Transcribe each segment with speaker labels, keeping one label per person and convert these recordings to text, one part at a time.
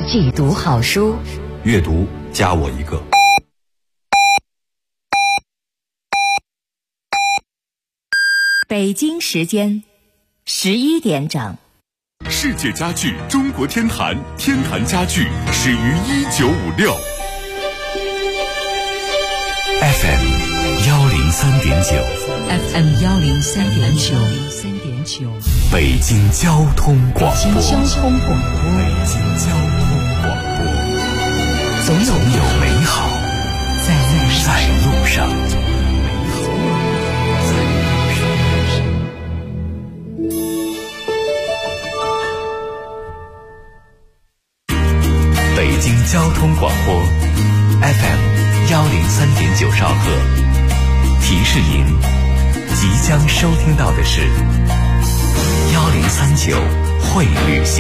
Speaker 1: 剧读好书，
Speaker 2: 阅读加我一个。
Speaker 1: 北京时间11点整。
Speaker 3: 世界家具中国天坛，天坛家具始于1956。
Speaker 2: FM 103.9
Speaker 1: FM 103.9，
Speaker 2: 北京交通广播。
Speaker 1: 北京交通广播，总有美好在路上。
Speaker 2: 北京交通广播 FM 103.9兆赫，提示您即将收听到的是1039会旅行。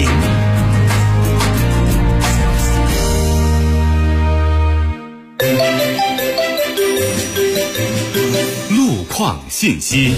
Speaker 3: 路况信息。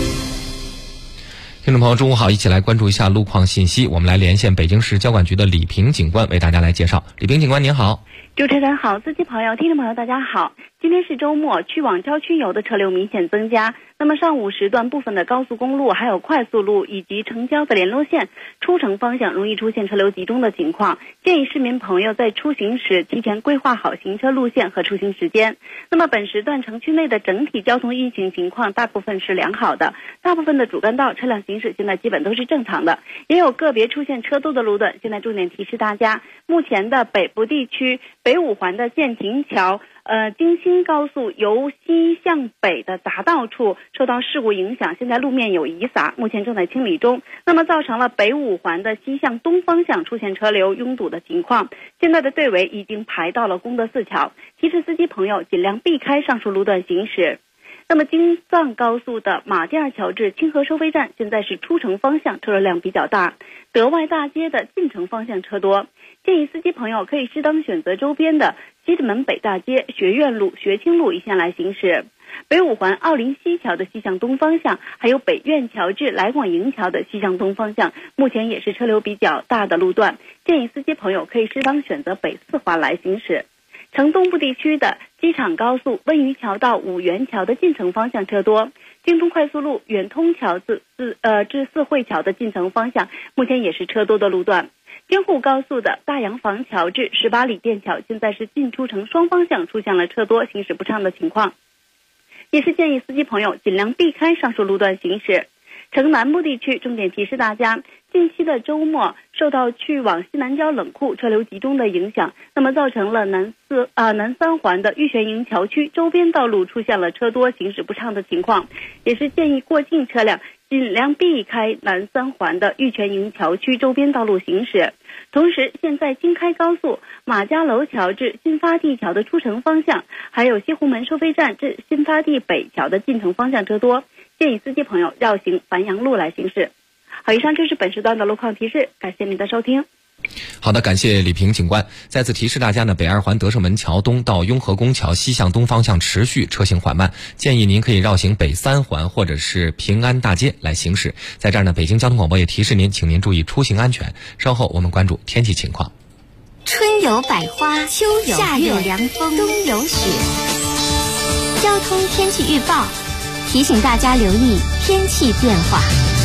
Speaker 4: 听众朋友，中午好，一起来关注一下路况信息。我们来连线北京市交管局的李平警官，为大家来介绍。李平警官您好。
Speaker 5: 主持人好，司机朋友、听众朋友大家好。今天是周末，去往郊区游的车流明显增加。那么上午时段部分的高速公路、还有快速路以及城郊的联络线出城方向容易出现车流集中的情况，建议市民朋友在出行时提前规划好行车路线和出行时间。那么本时段城区内的整体交通运行情况大部分是良好的，大部分的主干道车辆行驶现在基本都是正常的，也有个别出现车多的路段。现在重点提示大家，目前的北部地区北五环的建亭桥京新高速由西向北的匝道处受到事故影响，现在路面有遗撒，目前正在清理中。那么造成了北五环的西向东方向出现车流拥堵的情况，现在的队尾已经排到了功德寺桥，提示司机朋友尽量避开上述路段行驶。那么京藏高速的马甸二桥至清河收费站现在是出城方向车流量比较大，德外大街的进城方向车多，建议司机朋友可以适当选择周边的西直门北大街、学院路、学清路一线来行驶。北五环奥林西桥的西向东方向，还有北苑桥至来广营桥的西向东方向，目前也是车流比较大的路段，建议司机朋友可以适当选择北四环来行驶。城东部地区的机场高速温榆桥到五原桥的进城方向车多，京中快速路远通桥至四惠桥的进城方向目前也是车多的路段。京沪高速的大洋房桥至18里店桥现在是进出城双方向出现了车多行驶不畅的情况，也是建议司机朋友尽量避开上述路段行驶。城南部地区重点提示大家，近期的周末受到去往西南郊冷库车流集中的影响，那么造成了南三环的玉泉营桥区周边道路出现了车多行驶不畅的情况，也是建议过境车辆尽量避开南三环的玉泉营桥区周边道路行驶。同时，现在京开高速马家楼桥至新发地桥的出城方向，还有西湖门收费站至新发地北桥的进城方向车多，建议司机朋友绕行繁阳路来行驶。好，以上就是本时段的路况提示，感谢您的收听。
Speaker 4: 好的，感谢李平警官。再次提示大家呢，北二环德胜门桥东到雍和宫桥西向东方向持续车行缓慢，建议您可以绕行北三环或者是平安大街来行驶。在这儿呢，北京交通广播也提示您，请您注意出行安全。稍后我们关注天气情况。
Speaker 6: 春有百花，秋有夏有凉风，冬有雪。交通天气预报提醒大家留意天气变化。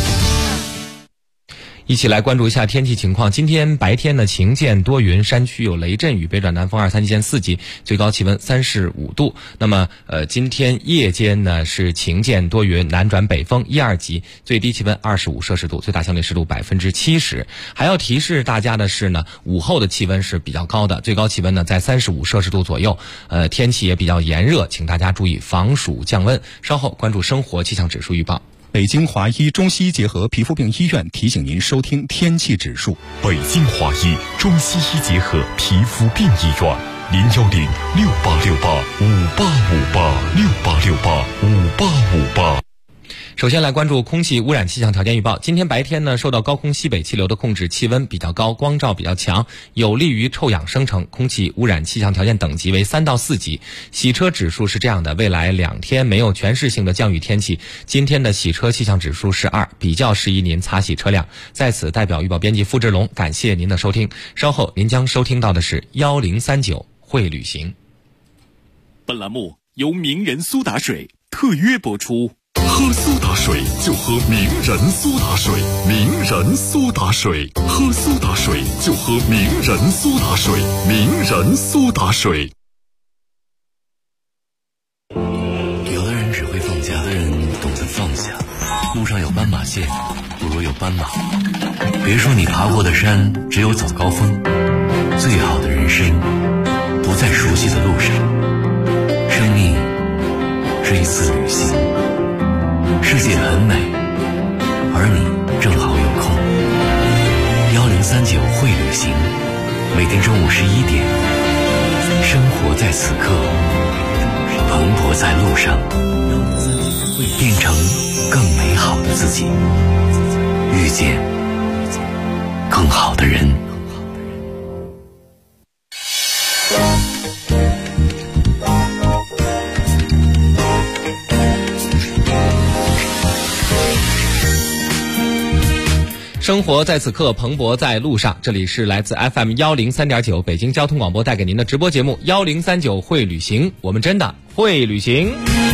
Speaker 4: 一起来关注一下天气情况。今天白天呢晴间多云，山区有雷阵雨，北转南风2、3级4级，最高气温35度。那么今天夜间呢是晴间多云，南转北风1、2级，最低气温25摄氏度，最大相对湿度70%。还要提示大家的是呢，午后的气温是比较高的，最高气温呢在35摄氏度左右。天气也比较炎热，请大家注意防暑降温。稍后关注生活气象指数预报。
Speaker 7: 北京华医中西医结合皮肤病医院提醒您收听天气指数。
Speaker 3: 北京华医中西医结合皮肤病医院，01068685858，68685858。
Speaker 4: 首先来关注空气污染气象条件预报。今天白天呢，受到高空西北气流的控制，气温比较高，光照比较强，有利于臭氧生成，空气污染气象条件等级为3到4级。洗车指数是这样的，未来2天没有全市性的降雨天气，今天的洗车气象指数是2，比较适宜您擦洗车辆。在此代表预报编辑付志龙感谢您的收听，稍后您将收听到的是1039会旅行。
Speaker 3: 本栏目由名人苏打水特约播出。喝苏打水就喝名人苏打水，名人苏打水，喝苏打水就喝名人苏打水，名人苏打水。
Speaker 2: 有的人只会放假，有的人懂得放下。路上有斑马线，不如有斑马。别说你爬过的山只有早高峰，最好的人生不在熟悉的路上。生命是一次旅行，世界很美，而你正好有空。1039会旅行，每天中午11点，生活在此刻，蓬勃在路上，变成更美好的自己，遇见更好的人。
Speaker 4: 生活在此刻，蓬勃在路上。这里是来自 FM 103.9北京交通广播带给您的直播节目1039会旅行，我们真的会旅行。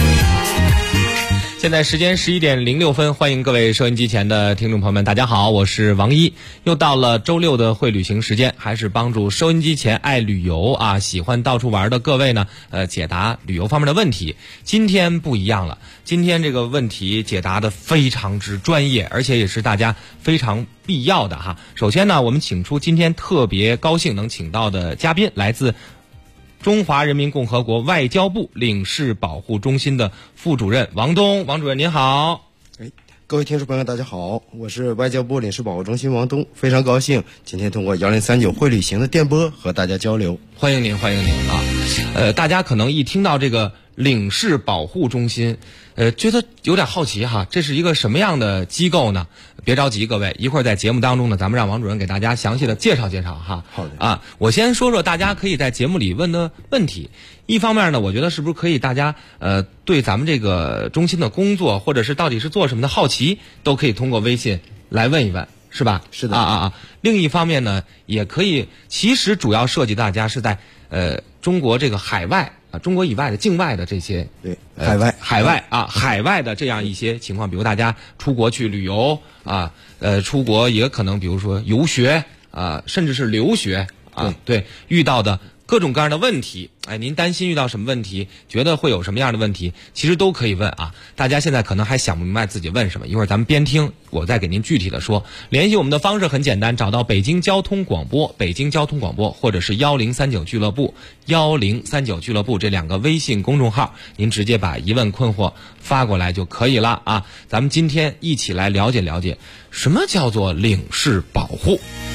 Speaker 4: 现在时间11点06分，欢迎各位收音机前的听众朋友们，大家好，我是王一。又到了周六的会旅行时间，还是帮助收音机前爱旅游喜欢到处玩的各位呢，解答旅游方面的问题。今天不一样了，今天这个问题解答的非常之专业，而且也是大家非常必要的哈。首先呢，我们请出今天特别高兴能请到的嘉宾，来自中华人民共和国外交部领事保护中心的副主任王东。王主任您好。
Speaker 8: 各位听众朋友大家好，我是外交部领事保护中心王东，非常高兴今天通过1039会旅行的电波和大家交流。
Speaker 4: 欢迎您啊。大家可能一听到这个领事保护中心，觉得有点好奇哈，这是一个什么样的机构呢？别着急各位，一会儿在节目当中呢，咱们让王主任给大家详细的介绍介绍哈。
Speaker 8: 好的。
Speaker 4: 我先说说大家可以在节目里问的问题。一方面呢，我觉得是不是可以大家对咱们这个中心的工作或者是到底是做什么的好奇，都可以通过微信来问一问，是吧？
Speaker 8: 是的。
Speaker 4: 另一方面呢，也可以，其实主要涉及大家是在中国这个海外中国以外的境外的这些
Speaker 8: 对
Speaker 4: 海外的这样一些情况，比如大家出国去旅游出国也可能比如说游学甚至是留学对遇到的各种各样的问题，您担心遇到什么问题，觉得会有什么样的问题，其实都可以问大家现在可能还想不明白自己问什么，一会儿咱们边听我再给您具体的说。联系我们的方式很简单，找到北京交通广播或者是1039俱乐部1039俱乐部这2个微信公众号，您直接把疑问困惑发过来就可以了咱们今天一起来了解了解什么叫做领事保护。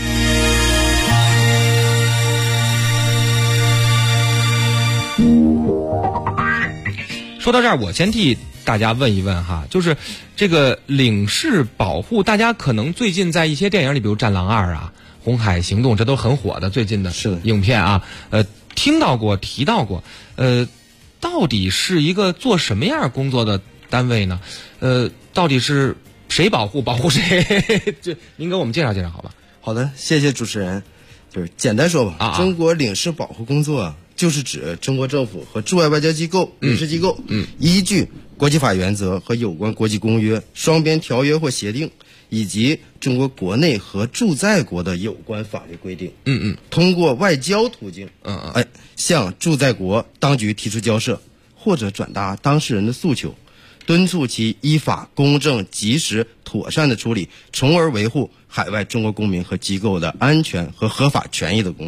Speaker 4: 说到这儿，我先替大家问一问就是这个领事保护，大家可能最近在一些电影里，比如《战狼2》红海行动，这都很火的最近的影片听到过提到过，到底是一个做什么样工作的单位呢？到底是谁保护谁？这您给我们介绍介绍好吧？
Speaker 8: 好的，谢谢主持人。就是简单说吧，中国领事保护工作就是指中国政府和驻外外交机构、领事机构依据国际法原则和有关国际公约、双边条约或协定，以及中国国内和驻在国的有关法律规定，通过外交途径，向驻在国当局提出交涉，或者转达当事人的诉求，敦促其依法、公正、及时、妥善的处理，从而维护海外中国公民和机构的安全和合法权益的工作。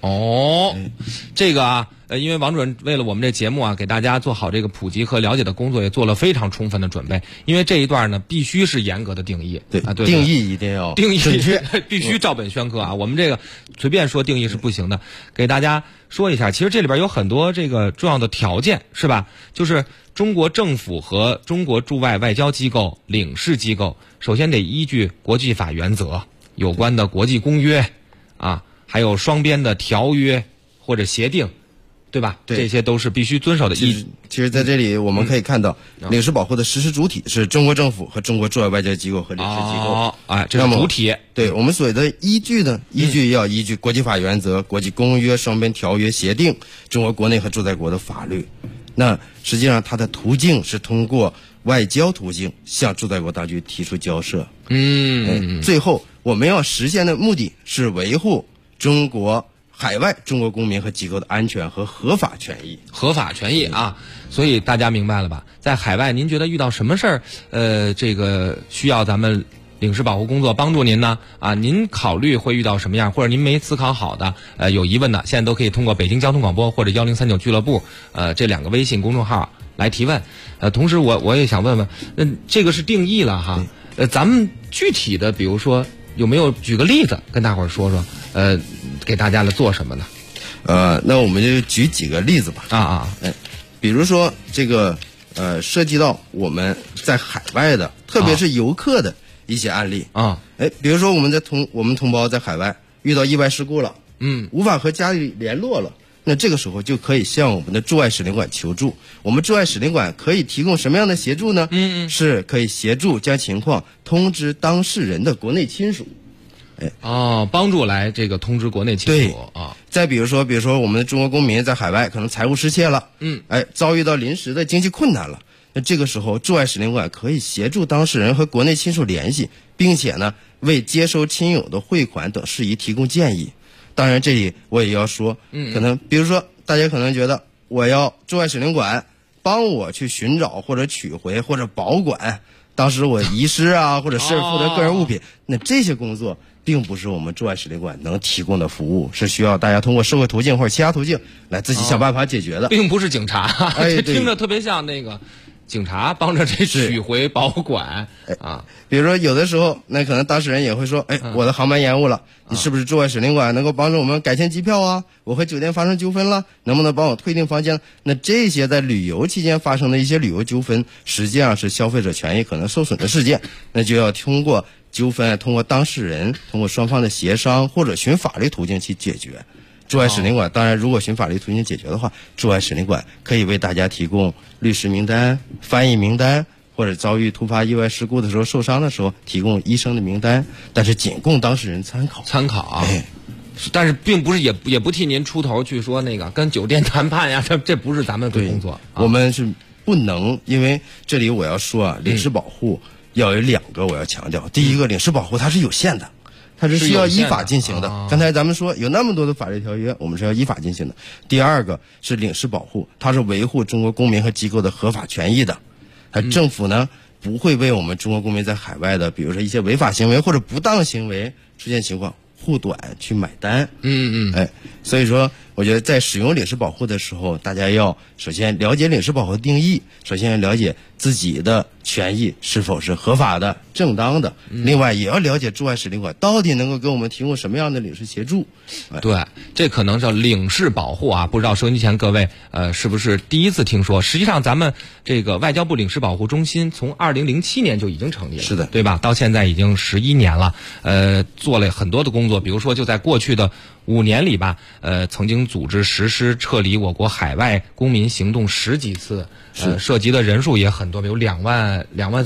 Speaker 4: 这个啊，因为王主任为了我们这节目啊，给大家做好这个普及和了解的工作，也做了非常充分的准备。因为这一段呢，必须是严格的定义，
Speaker 8: 对
Speaker 4: 啊，对，
Speaker 8: 定义一定要
Speaker 4: 定义
Speaker 8: 准确，
Speaker 4: 必须照本宣科啊。我们这个随便说定义是不行的，给大家说一下。其实这里边有很多这个重要的条件，是吧？就是中国政府和中国驻外外交机构、领事机构，首先得依据国际法原则、有关的国际公约啊，还有双边的条约或者协定，对吧？
Speaker 8: 对，
Speaker 4: 这些都是必须遵守的。
Speaker 8: 其实在这里我们可以看到，领事保护的实施主体是中国政府和中国驻外外交机构和领事机构。
Speaker 4: 这是主体。
Speaker 8: 对，我们所谓的依据呢，要依据国际法原则、国际公约、双边条约、协定、中国国内和驻在国的法律。那实际上它的途径是通过外交途径向驻在国当局提出交涉。最后我们要实现的目的是维护中国海外中国公民和机构的安全和合法权益。
Speaker 4: 合法权益啊，所以大家明白了吧？在海外，您觉得遇到什么事儿，这个需要咱们领事保护工作帮助您呢？啊，您考虑会遇到什么样，或者您没思考好的，有疑问的，现在都可以通过北京交通广播或者1039俱乐部，这2个微信公众号来提问。同时我也想问问，这个是定义了哈，咱们具体的，比如说有没有举个例子跟大伙儿说说，给大家来做什么呢？
Speaker 8: 那我们就举几个例子吧。比如说这个涉及到我们在海外的，特别是游客的一些案例啊。比如说我们同胞在海外遇到意外事故了，无法和家里联络了，那这个时候就可以向我们的驻外使领馆求助。我们驻外使领馆可以提供什么样的协助呢？是可以协助将情况通知当事人的国内亲属。
Speaker 4: 帮助来这个通知国内亲属啊。
Speaker 8: 再比如说我们的中国公民在海外可能财务失窃了，遭遇到临时的经济困难了，那这个时候驻外使领馆可以协助当事人和国内亲属联系，并且呢为接收亲友的汇款等事宜提供建议。当然这里我也要说，可能比如说大家可能觉得我要驻外使领馆帮我去寻找或者取回或者保管当时我遗失啊或者失而复得个人物品，那这些工作并不是我们驻外使领馆能提供的服务，是需要大家通过社会途径或者其他途径来自己想办法解决的，
Speaker 4: 并不是警察。这听着特别像那个警察帮着这取回保管啊。
Speaker 8: 比如说有的时候那可能当事人也会说，我的航班延误了，你是不是驻外使领馆能够帮助我们改签机票啊？我和酒店发生纠纷了，能不能帮我退订房间？那这些在旅游期间发生的一些旅游纠纷，实际上是消费者权益可能受损的事件，那就要通过纠纷通过当事人通过双方的协商或者循法律途径去解决。驻外使领馆当然如果循法律途径解决的话，驻外使领馆可以为大家提供律师名单、翻译名单，或者遭遇突发意外事故的时候受伤的时候提供医生的名单，但是仅供当事人参考啊。
Speaker 4: 但是并不是也不替您出头去说那个跟酒店谈判呀，这不是咱们的工作。
Speaker 8: 我们是不能，因为这里我要说啊，领事保护要有2个我要强调。第一个，领事保护它是有限的，它是需要依法进行的。刚才咱们说有那么多的法律条约，我们是要依法进行的。第二个是领事保护，它是维护中国公民和机构的合法权益的。政府呢不会为我们中国公民在海外的，比如说一些违法行为或者不当行为出现情况护短去买单。所以说我觉得在使用领事保护的时候，大家要首先了解领事保护的定义，首先要了解自己的权益是否是合法的、正当的。另外也要了解驻外使领馆到底能够给我们提供什么样的领事协助。
Speaker 4: 对，这可能叫领事保护啊，不知道收音机前各位是不是第一次听说？实际上咱们这个外交部领事保护中心从2007年就已经成立了，
Speaker 8: 是的，
Speaker 4: 对吧？到现在已经11年了，做了很多的工作，比如说就在过去的5年里吧，曾经组织实施撤离我国海外公民行动10几次，涉及的人数也很多，比如2万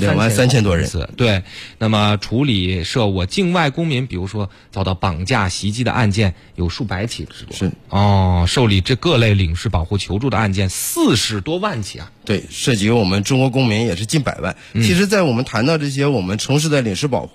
Speaker 4: 3千
Speaker 8: 多人。
Speaker 4: 对，那么处理涉我境外公民，比如说遭到绑架、袭击的案件有数百起之多。受理这各类领事保护求助的案件40多万起啊。
Speaker 8: 对，涉及我们中国公民也是近100万。其实在我们谈到这些我们从事的领事保护的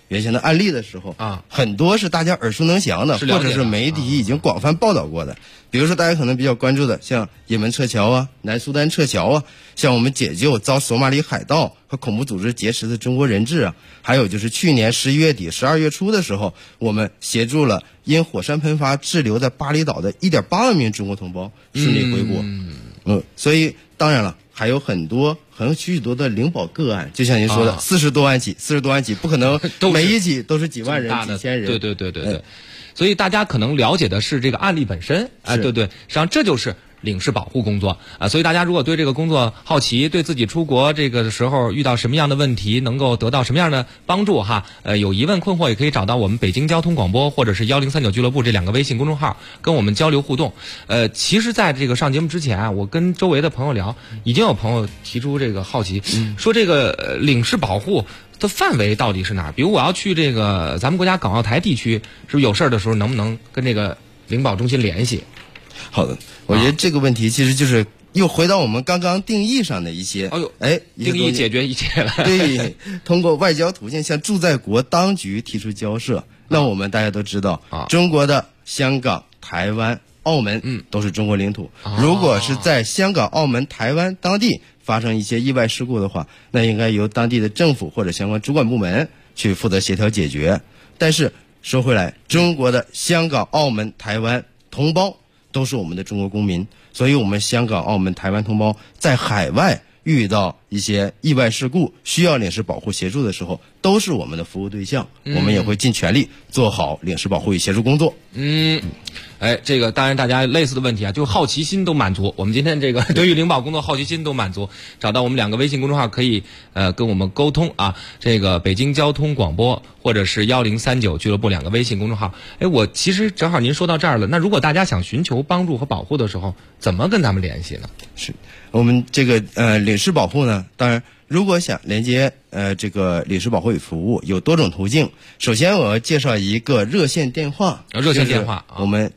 Speaker 8: 原先的案例的时候很多是大家耳熟能详的，或者是媒体已经广泛报道过的。比如说大家可能比较关注的，像也门撤侨啊、南苏丹撤侨啊，像我们解救遭索马里海盗和恐怖组织劫持的中国人质啊，还有就是去年11月底、12月初的时候，我们协助了因火山喷发滞留在巴厘岛的1.8万名中国同胞顺利回国。所以当然了，还有许多的领保个案，就像您说的，40多万起，不可能每一起都是几万人、几千人。
Speaker 4: 对。所以大家可能了解的是这个案例本身，对，实际上这就是领事保护工作啊。所以大家如果对这个工作好奇，对自己出国这个时候遇到什么样的问题，能够得到什么样的帮助有疑问困惑，也可以找到我们北京交通广播或者是1039俱乐部这2个微信公众号跟我们交流互动。其实在这个上节目之前我跟周围的朋友聊，已经有朋友提出这个好奇，说这个领事保护的范围到底是哪儿？比如我要去这个咱们国家港澳台地区，是不是有事儿的时候能不能跟这个领保中心联系？
Speaker 8: 好的，我觉得这个问题其实就是又回到我们刚刚定义上的一些，
Speaker 4: 定义解决一切了。
Speaker 8: 对，通过外交途径向驻在国当局提出交涉。那我们大家都知道，中国的香港、台湾、澳门都是中国领土。如果是在香港、澳门、台湾当地发生一些意外事故的话，那应该由当地的政府或者相关主管部门去负责协调解决。但是说回来，中国的香港、澳门、台湾同胞都是我们的中国公民，所以我们香港、澳门、台湾同胞在海外遇到一些意外事故需要领事保护协助的时候，都是我们的服务对象，我们也会尽全力做好领事保护与协助工作。
Speaker 4: 这个当然大家类似的问题就好奇心都满足。我们今天这个对于领保工作好奇心都满足，找到我们2个微信公众号可以跟我们沟通这个北京交通广播或者是1039俱乐部2个微信公众号。我其实正好您说到这儿了，那如果大家想寻求帮助和保护的时候，怎么跟咱们联系呢？
Speaker 8: 是我们这个领事保护呢，当然如果想连接这个领事保护与服务有多种途径。首先我要介绍一个热线电话，我们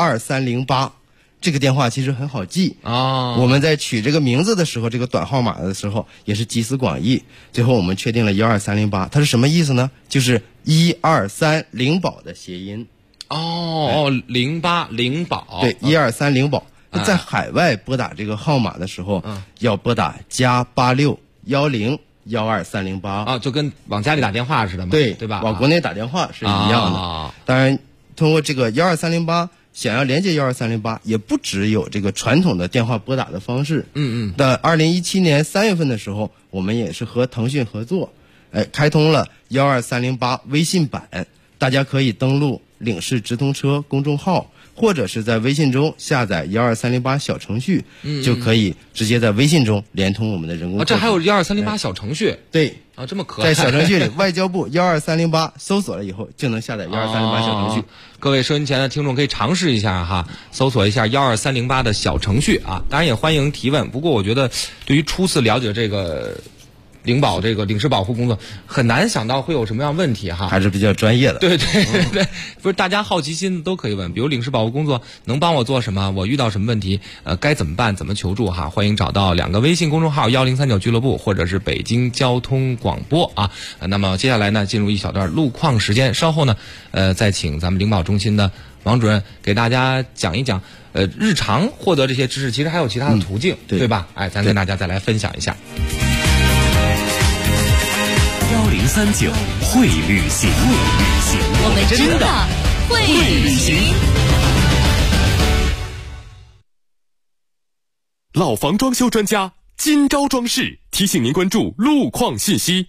Speaker 8: 12308，这个电话其实很好记我们在取这个名字的时候，这个短号码的时候也是集思广益，最后我们确定了12308。它是什么意思呢？就是123领保的谐音。
Speaker 4: 08领保，
Speaker 8: 对，123领保。在海外拨打这个号码的时候要拨打+86101238
Speaker 4: 就跟往家里打电话似的嘛，
Speaker 8: 对
Speaker 4: 吧？
Speaker 8: 往国内打电话是一样的。当然通过这个12308想要连接12308，也不只有这个传统的电话拨打的方式。在2017年3月份的时候，我们也是和腾讯合作开通了12308微信版，大家可以登录领事直通车公众号，或者是在微信中下载12308小程序，就可以直接在微信中连通我们的人工。
Speaker 4: 这还有12308小程序？
Speaker 8: 对
Speaker 4: 这么可爱。
Speaker 8: 在小程序里，外交部12308搜索了以后，就能下载12308小程序。
Speaker 4: 各位收音前的听众可以尝试一下搜索一下12308的小程序当然也欢迎提问。不过我觉得，对于初次了解这个领保这个领事保护工作，很难想到会有什么样问题
Speaker 8: 还是比较专业的。
Speaker 4: 对，不是大家好奇心都可以问，比如领事保护工作能帮我做什么，我遇到什么问题该怎么办，怎么求助欢迎找到2个微信公众号1039俱乐部或者是北京交通广播那么接下来呢，进入一小段路况时间，稍后呢再请咱们领保中心的王主任给大家讲一讲日常获得这些知识其实还有其他的途径，对吧？咱跟大家再来分享一下。
Speaker 1: 1039会旅行，
Speaker 6: 我们真的会旅行。
Speaker 3: 老房装修专家金招装饰提醒您关注路况信息。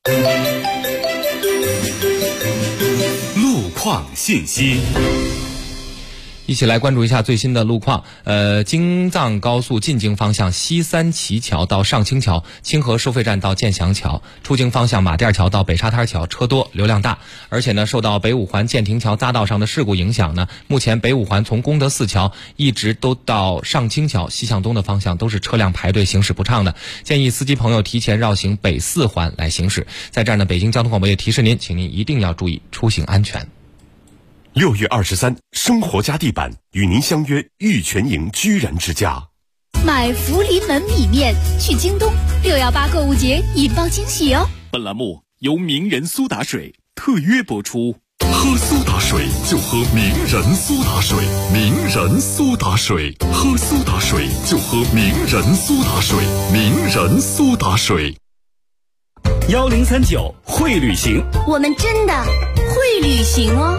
Speaker 1: 路况信息。
Speaker 4: 一起来关注一下最新的路况。京藏高速进京方向西三旗桥到上清桥，清河收费站到建祥桥，出京方向马甸桥到北沙滩桥车多流量大。而且呢，受到北五环建亭桥匝道上的事故影响呢，目前北五环从功德寺桥一直都到上清桥西向东的方向都是车辆排队行驶不畅的，建议司机朋友提前绕行北四环来行驶。在这儿呢，北京交通广播也提示您，请您一定要注意出行安全。
Speaker 3: 6月23，生活家地板与您相约玉泉营居然之家。
Speaker 6: 买福临门米面去京东，618购物节引爆惊喜哦！
Speaker 3: 本栏目由名人苏打水
Speaker 2: 特约播出。
Speaker 3: 喝苏打水就喝名人苏打水，名人苏打水，喝苏打水就喝名人苏打水，名人苏打水。
Speaker 1: 1039会旅行，
Speaker 6: 我们真的会旅行哦。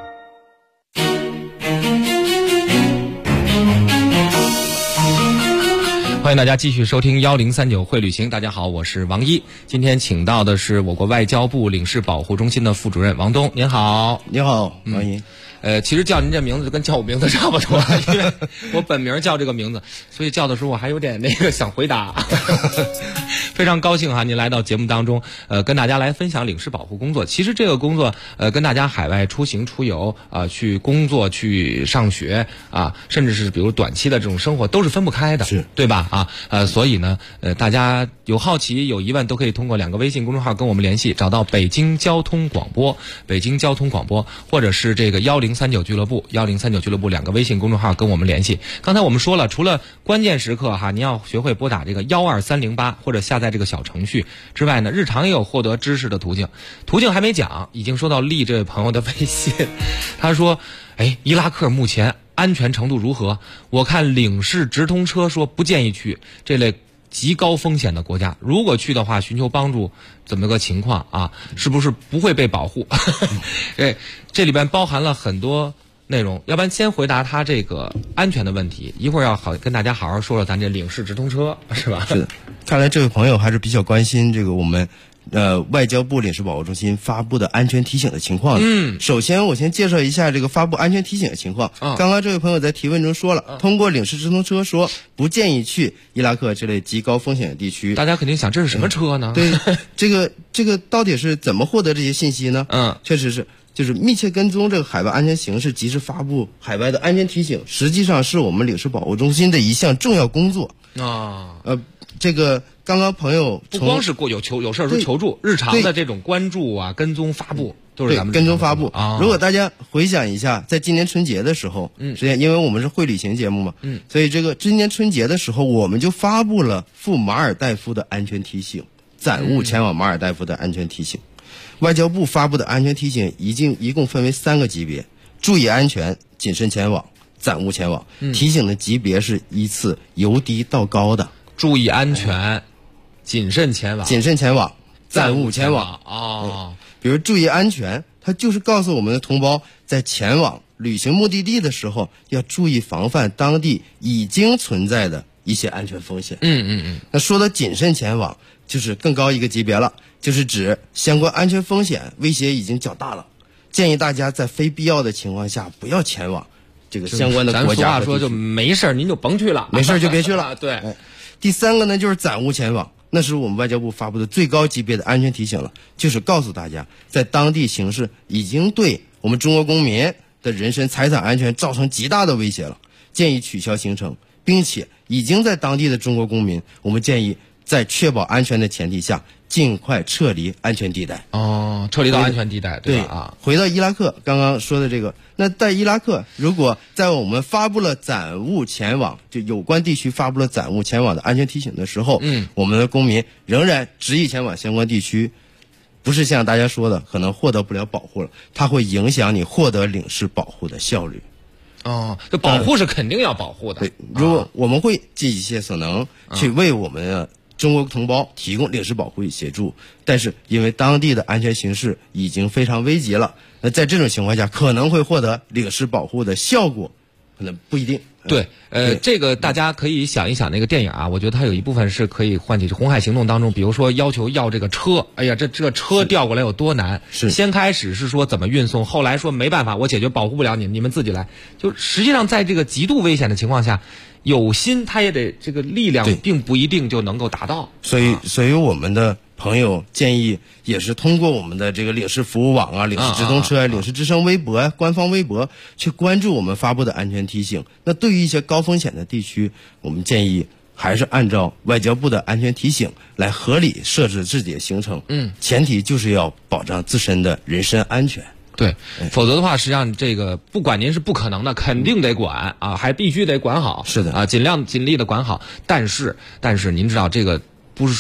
Speaker 4: 欢迎大家继续收听1039会旅行。大家好，我是王一。今天请到的是我国外交部领事保护中心的副主任王东。您好。
Speaker 8: 你好，王一。
Speaker 4: 其实叫您这名字就跟叫我名字差不多，因为我本名叫这个名字，所以叫的时候我还有点想回答。非常高兴哈，您来到节目当中，跟大家来分享领事保护工作。其实这个工作，跟大家海外出行出游去工作、去上学甚至是比如短期的这种生活都是分不开的，
Speaker 8: 是
Speaker 4: 对吧？所以呢，大家有好奇、有疑问，都可以通过2个微信公众号跟我们联系，找到北京交通广播、北京交通广播，或者是这个1039俱乐部、1039俱乐部2个微信公众号跟我们联系。刚才我们说了，除了关键时刻您要学会拨打这个12308或者下载这个小程序之外呢，日常也有获得知识的途径。途径还没讲，已经收到丽这位朋友的微信，他说：“伊拉克目前安全程度如何？我看领事直通车说不建议去这类极高风险的国家，如果去的话，寻求帮助怎么个情况啊？是不是不会被保护？”这里边包含了很多内容，要不然先回答他这个安全的问题，一会儿要跟大家好好说说咱这领事直通车，是吧？
Speaker 8: 是的，看来这位朋友还是比较关心这个我们外交部领事保护中心发布的安全提醒的情况的。首先我先介绍一下这个发布安全提醒的情况。刚刚这位朋友在提问中说了，通过领事直通车说不建议去伊拉克这类极高风险的地区。
Speaker 4: 大家肯定想这是什么车呢？
Speaker 8: 对，这个到底是怎么获得这些信息呢？确实是。就是密切跟踪这个海外安全形势，及时发布海外的安全提醒，实际上是我们领事保护中心的一项重要工作这个刚刚朋友
Speaker 4: 不光是有事说求助，日常的这种关注跟踪发布都是咱们
Speaker 8: 跟踪发布。如果大家回想一下，在今年春节的时候，实际上因为我们是会旅行节目嘛，所以这个今年春节的时候，我们就发布了赴马尔代夫的安全提醒，暂勿前往马尔代夫的安全提醒。外交部发布的安全提醒一共分为3个级别：注意安全、谨慎前往、暂勿前往。提醒的级别是依次由低到高的。
Speaker 4: 注意安全、谨慎前往、
Speaker 8: 暂勿前往。比如注意安全，它就是告诉我们的同胞在前往旅行目的地的时候，要注意防范当地已经存在的一些安全风险。那说到谨慎前往，就是更高一个级别了，就是指相关安全风险威胁已经较大了，建议大家在非必要的情况下不要前往这个相关的国家。
Speaker 4: 咱俗话说就没事您就甭去了，
Speaker 8: 没事就别去了。
Speaker 4: 对。
Speaker 8: 第3个呢，就是暂勿前往，那是我们外交部发布的最高级别的安全提醒了，就是告诉大家，在当地形势已经对我们中国公民的人身财产安全造成极大的威胁了，建议取消行程，并且已经在当地的中国公民，我们建议在确保安全的前提下，尽快撤离安全地带。
Speaker 4: 撤离到安全地带，对吧？
Speaker 8: 回到伊拉克刚刚说的这个，那在伊拉克，如果在我们发布了暂勿前往，就有关地区发布了暂勿前往的安全提醒的时候，我们的公民仍然执意前往相关地区，不是像大家说的可能获得不了保护了，它会影响你获得领事保护的效率。
Speaker 4: 这保护是肯定要保护的。
Speaker 8: 对，如果我们会尽一切所能去为我们的中国同胞提供领事保护与协助，但是因为当地的安全形势已经非常危急了，那在这种情况下可能会获得领事保护的效果，可能不一定。
Speaker 4: 对，这个大家可以想一想那个电影我觉得它有一部分是可以唤起红海行动当中，比如说要求要这个车，哎呀，这车调过来有多难？是先开始是说怎么运送，后来说没办法，我解决保护不了你们自己来。就实际上在这个极度危险的情况下，有心他也得这个力量并不一定就能够达到。
Speaker 8: 所以我们的朋友建议也是通过我们的这个领事服务网领事直通车领事之声微博官方微博去关注我们发布的安全提醒。那对于一些高风险的地区，我们建议还是按照外交部的安全提醒来合理设置自己的行程。前提就是要保障自身的人身安全。
Speaker 4: 对，否则的话，实际上这个不管您是不可能的，肯定得管还必须得管好。
Speaker 8: 是的
Speaker 4: 尽力的管好。但是您知道这个不是说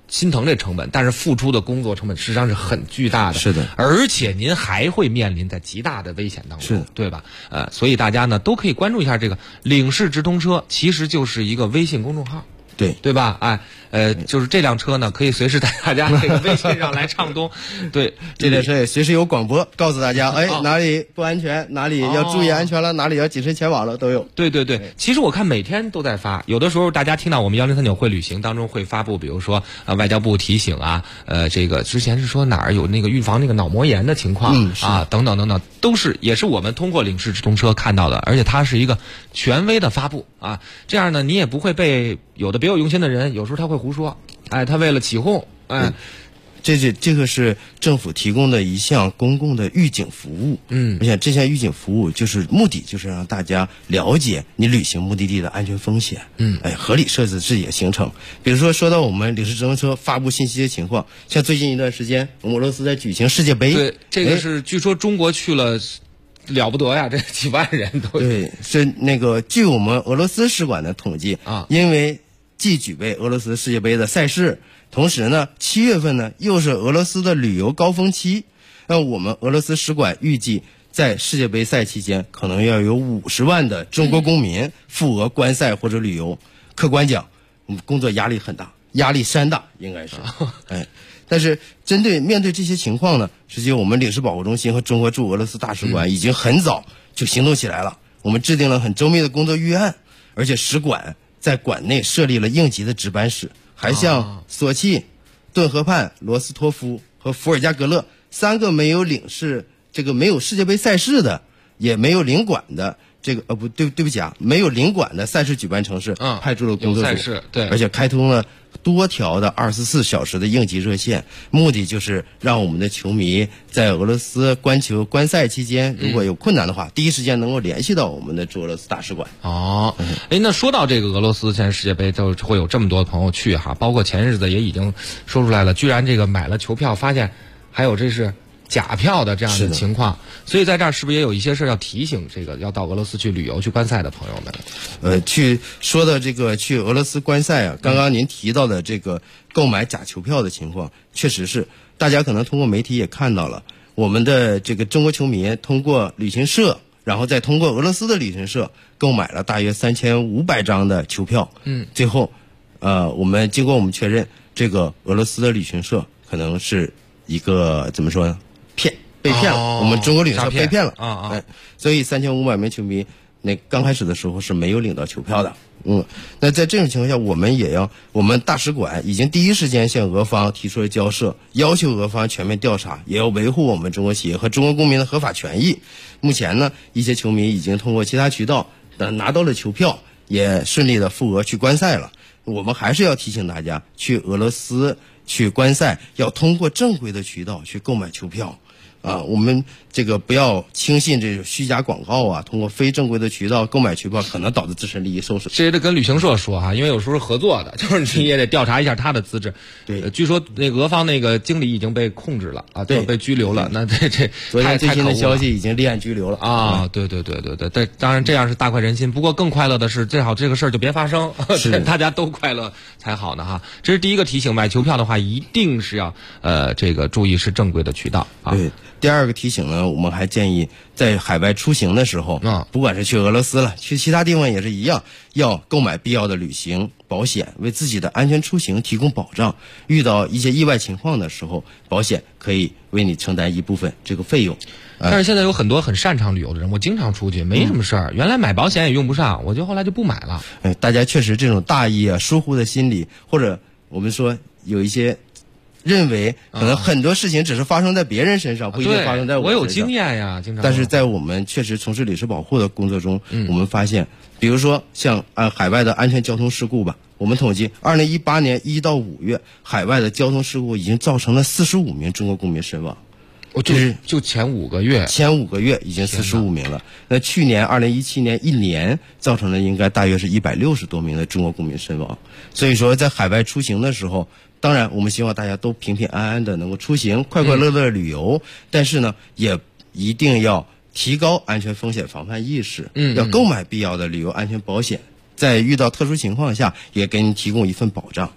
Speaker 4: 心疼这成本，但是付出的工作成本实际上是很巨大的。
Speaker 8: 是的，
Speaker 4: 而且您还会面临在极大的危险当中，
Speaker 8: 是的，
Speaker 4: 对吧？所以大家呢都可以关注一下这个领事直通车，其实就是一个微信公众号。对吧？就是这辆车呢，可以随时在大家这个微信上来畅通。对，
Speaker 8: 这辆车也随时有广播告诉大家，哪里不安全，哪里要注意安全了，哪里要谨慎前往了，都有。
Speaker 4: 对，其实我看每天都在发，有的时候大家听到我们1039会旅行当中会发布，比如说外交部提醒啊，这个之前是说哪儿有那个预防那个脑膜炎的情况啊，等等，也是我们通过领事直通车看到的，而且它是一个权威的发布啊，这样呢你也不会被有的别有用心的人，有时候他会胡说，他为了起哄，
Speaker 8: 这个是政府提供的一项公共的预警服务，而且这项预警服务目的就是让大家了解你旅行目的地的安全风险，合理设置自己的行程。比如说到我们领事直通车发布信息的情况，像最近一段时间，我们俄罗斯在举行世界杯，
Speaker 4: 对，这个是据说中国去了。了不得呀，这几万人都
Speaker 8: 对，是那个据我们俄罗斯使馆的统计啊，因为既举备俄罗斯世界杯的赛事，同时呢7月份呢又是俄罗斯的旅游高峰期，那我们俄罗斯使馆预计在世界杯赛期间可能要有50万的中国公民赴俄观赛或者旅游。客观讲，我们工作压力很大，压力山大，应该是但是面对这些情况呢，实际我们领事保护中心和中国驻俄罗斯大使馆已经很早就行动起来了。我们制定了很周密的工作预案，而且使馆在馆内设立了应急的值班室，还向索契、顿河畔、罗斯托夫和伏尔加格勒3个没有没有世界杯赛事的，也没有领馆的对不起啊，没有领馆的赛事举办城市派出了工作组，对，而且开通了多条的24小时的应急热线，目的就是让我们的球迷在俄罗斯观赛期间，如果有困难的话，第一时间能够联系到我们的驻俄罗斯大使馆。
Speaker 4: 那说到这个俄罗斯现在世界杯，就会有这么多朋友去哈，包括前日子也已经说出来了，居然这个买了球票发现还有这是假票的这样的情况，所以在这儿是不是也有一些事要提醒这个要到俄罗斯去旅游去观赛的朋友们？
Speaker 8: 说的这个去俄罗斯观赛啊，刚刚您提到的这个购买假球票的情况，确实是大家可能通过媒体也看到了，我们的这个中国球迷通过旅行社，然后再通过俄罗斯的旅行社购买了大约3500张的球票，最后经过我们确认，这个俄罗斯的旅行社可能是一个怎么说呢？被骗了，我们中国旅行社被骗了所以3500名球迷刚开始的时候是没有领到球票的。那在这种情况下，我们大使馆已经第一时间向俄方提出了交涉，要求俄方全面调查，也要维护我们中国企业和中国公民的合法权益。目前呢，一些球迷已经通过其他渠道拿到了球票，也顺利的赴俄去观赛了。我们还是要提醒大家，去俄罗斯去观赛要通过正规的渠道去购买球票我们这个不要轻信这种虚假广告啊，通过非正规的渠道购买球票可能导致自身利益受损。
Speaker 4: 这也得跟旅行社说因为有时候是合作的，就是你也得调查一下他的资质。
Speaker 8: 对，
Speaker 4: 据说那个俄方那个经理已经被控制了就被拘留了。那这
Speaker 8: 昨天最新的消息已经立案拘留了
Speaker 4: 对，当然这样是大快人心。不过更快乐的是，最好这个事儿就别发生，大家都快乐才好呢哈。这是第一个提醒，买球票的话一定是要这个注意是正规的渠道
Speaker 8: 对。第二个提醒呢，我们还建议在海外出行的时候不管是去俄罗斯了，去其他地方也是一样，要购买必要的旅行保险，为自己的安全出行提供保障。遇到一些意外情况的时候，保险可以为你承担一部分这个费用。
Speaker 4: 但是现在有很多很擅长旅游的人，我经常出去没什么事儿，原来买保险也用不上，我就后来就不买了。
Speaker 8: 大家确实这种大意疏忽的心理，或者我们说有一些认为可能很多事情只是发生在别人身上，不一定发生在我身上。
Speaker 4: 我有经验呀，经常。
Speaker 8: 但是在我们确实从事领事保护的工作中，我们发现，比如说像海外的安全交通事故吧，我们统计2018年1到5月，海外的交通事故已经造成了45名中国公民身亡。
Speaker 4: 就前5个月
Speaker 8: 已经45名了。那去年2017年1年造成的应该大约是160多名的中国公民身亡。所以说在海外出行的时候，当然我们希望大家都平平安安的能够出行，快快乐乐的旅游，但是呢也一定要提高安全风险防范意识，要购买必要的旅游安全保险，在遇到特殊情况下也给你提供一份保障。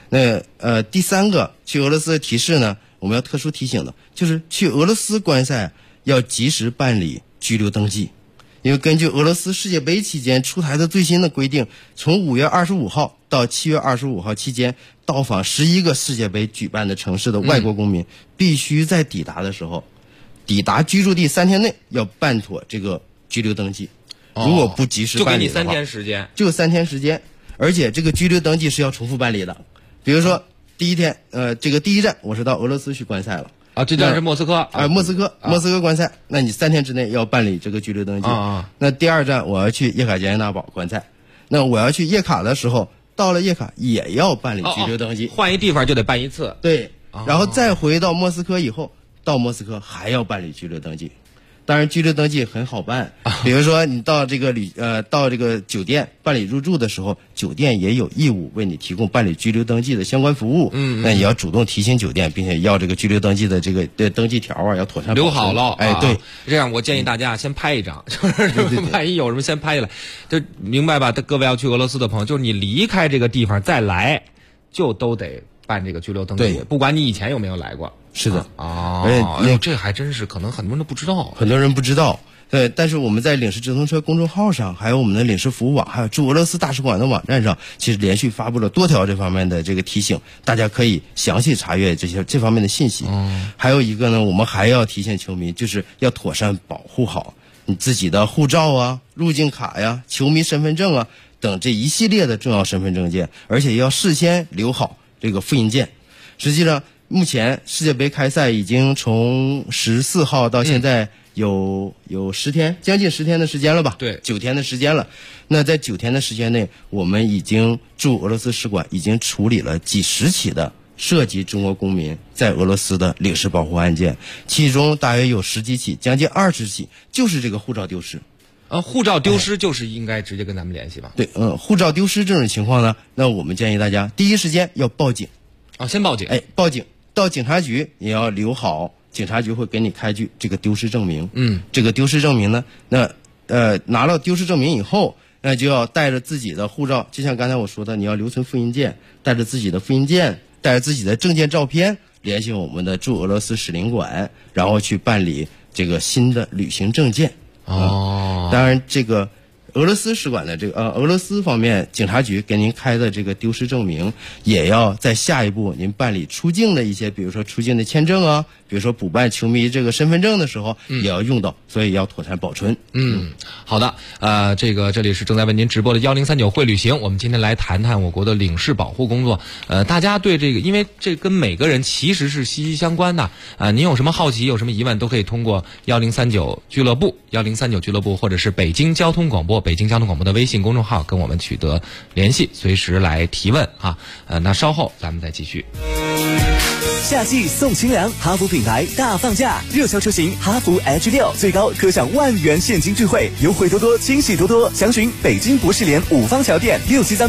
Speaker 8: 那第3个去俄罗斯的提示呢，我们要特殊提醒的就是去俄罗斯观赛要及时办理居留登记。因为根据俄罗斯世界杯期间出台的最新的规定，从5月25号到7月25号期间，到访11个世界杯举办的城市的外国公民，必须在抵达的时候，抵达居住地3天内要办妥这个居留登记。如果不及时办理的话，
Speaker 4: 就给你3天时间，
Speaker 8: 就3天时间，而且这个居留登记是要重复办理的。比如说第一天，这个第一站我是到俄罗斯去观赛了。
Speaker 4: 这站是莫斯科
Speaker 8: 莫斯科观赛，那你3天之内要办理这个居留登记。那第2站我要去叶卡捷琳娜堡观赛，那我要去叶卡的时候，到了叶卡也要办理居留登记。
Speaker 4: 换一地方就得办一次。
Speaker 8: 对，然后再回到莫斯科以后，到莫斯科还要办理居留登记。当然居留登记很好办，比如说你到这个到这个酒店办理入住的时候，酒店也有义务为你提供办理居留登记的相关服务。那你要主动提醒酒店，并且要这个居留登记的这个登记条要妥善
Speaker 4: 留好了。
Speaker 8: 对，
Speaker 4: 这样我建议大家先拍一张，就是万一有什么先拍下来，就明白吧？各位要去俄罗斯的朋友，就是你离开这个地方再来，就都得办这个居留登记，不管你以前有没有来过。
Speaker 8: 是的
Speaker 4: 这还真是可能很多人都不知道，
Speaker 8: 很多人不知道。对，但是我们在领事直通车公众号上，还有我们的领事服务网，还有驻俄罗斯大使馆的网站上，其实连续发布了多条这方面的这个提醒，大家可以详细查阅这方面的信息。还有一个呢，我们还要提醒球迷，就是要妥善保护好你自己的护照啊、入境卡呀、球迷身份证啊等这一系列的重要身份证件，而且要事先留好这个复印件。实际上目前世界杯开赛已经从14号到现在有10天，将近10天的时间了吧？
Speaker 4: 对
Speaker 8: ，9天的时间了。那在9天的时间内，我们已经驻俄罗斯使馆已经处理了几十起的涉及中国公民在俄罗斯的领事保护案件，其中大约有10几起，将近20起，就是这个护照丢失。
Speaker 4: 护照丢失就是应该直接跟咱们联系吧？
Speaker 8: 对，护照丢失这种情况呢，那我们建议大家第一时间要报警。
Speaker 4: 先报警。
Speaker 8: 报警到警察局也要留好，警察局会给你开具这个丢失证明。这个丢失证明呢，那拿到丢失证明以后，那就要带着自己的护照，就像刚才我说的，你要留存复印件，带着自己的复印件，带着自己的证件照片，联系我们的驻俄罗斯使领馆，然后去办理这个新的旅行证件。当然这个俄罗斯使馆的俄罗斯方面警察局给您开的这个丢失证明，也要在下一步您办理出境的一些，比如说出境的签证啊，比如说补办球迷这个身份证的时候，也要用到，所以要妥善保存。
Speaker 4: 好的，这里是正在为您直播的1039会旅行，我们今天来谈谈我国的领事保护工作。大家对这个，因为这跟每个人其实是息息相关的您有什么好奇，有什么疑问，都可以通过1039俱乐部，1039俱乐部，或者是北京交通广播的微信公众号跟我们取得联系，随时来提问那稍后咱们再继续。
Speaker 1: 夏季送清凉，哈弗品牌大放价，热销车型哈弗 H6 最高可享10000元现金钜惠，优惠多多，惊喜多多。详询北京博士联5方桥店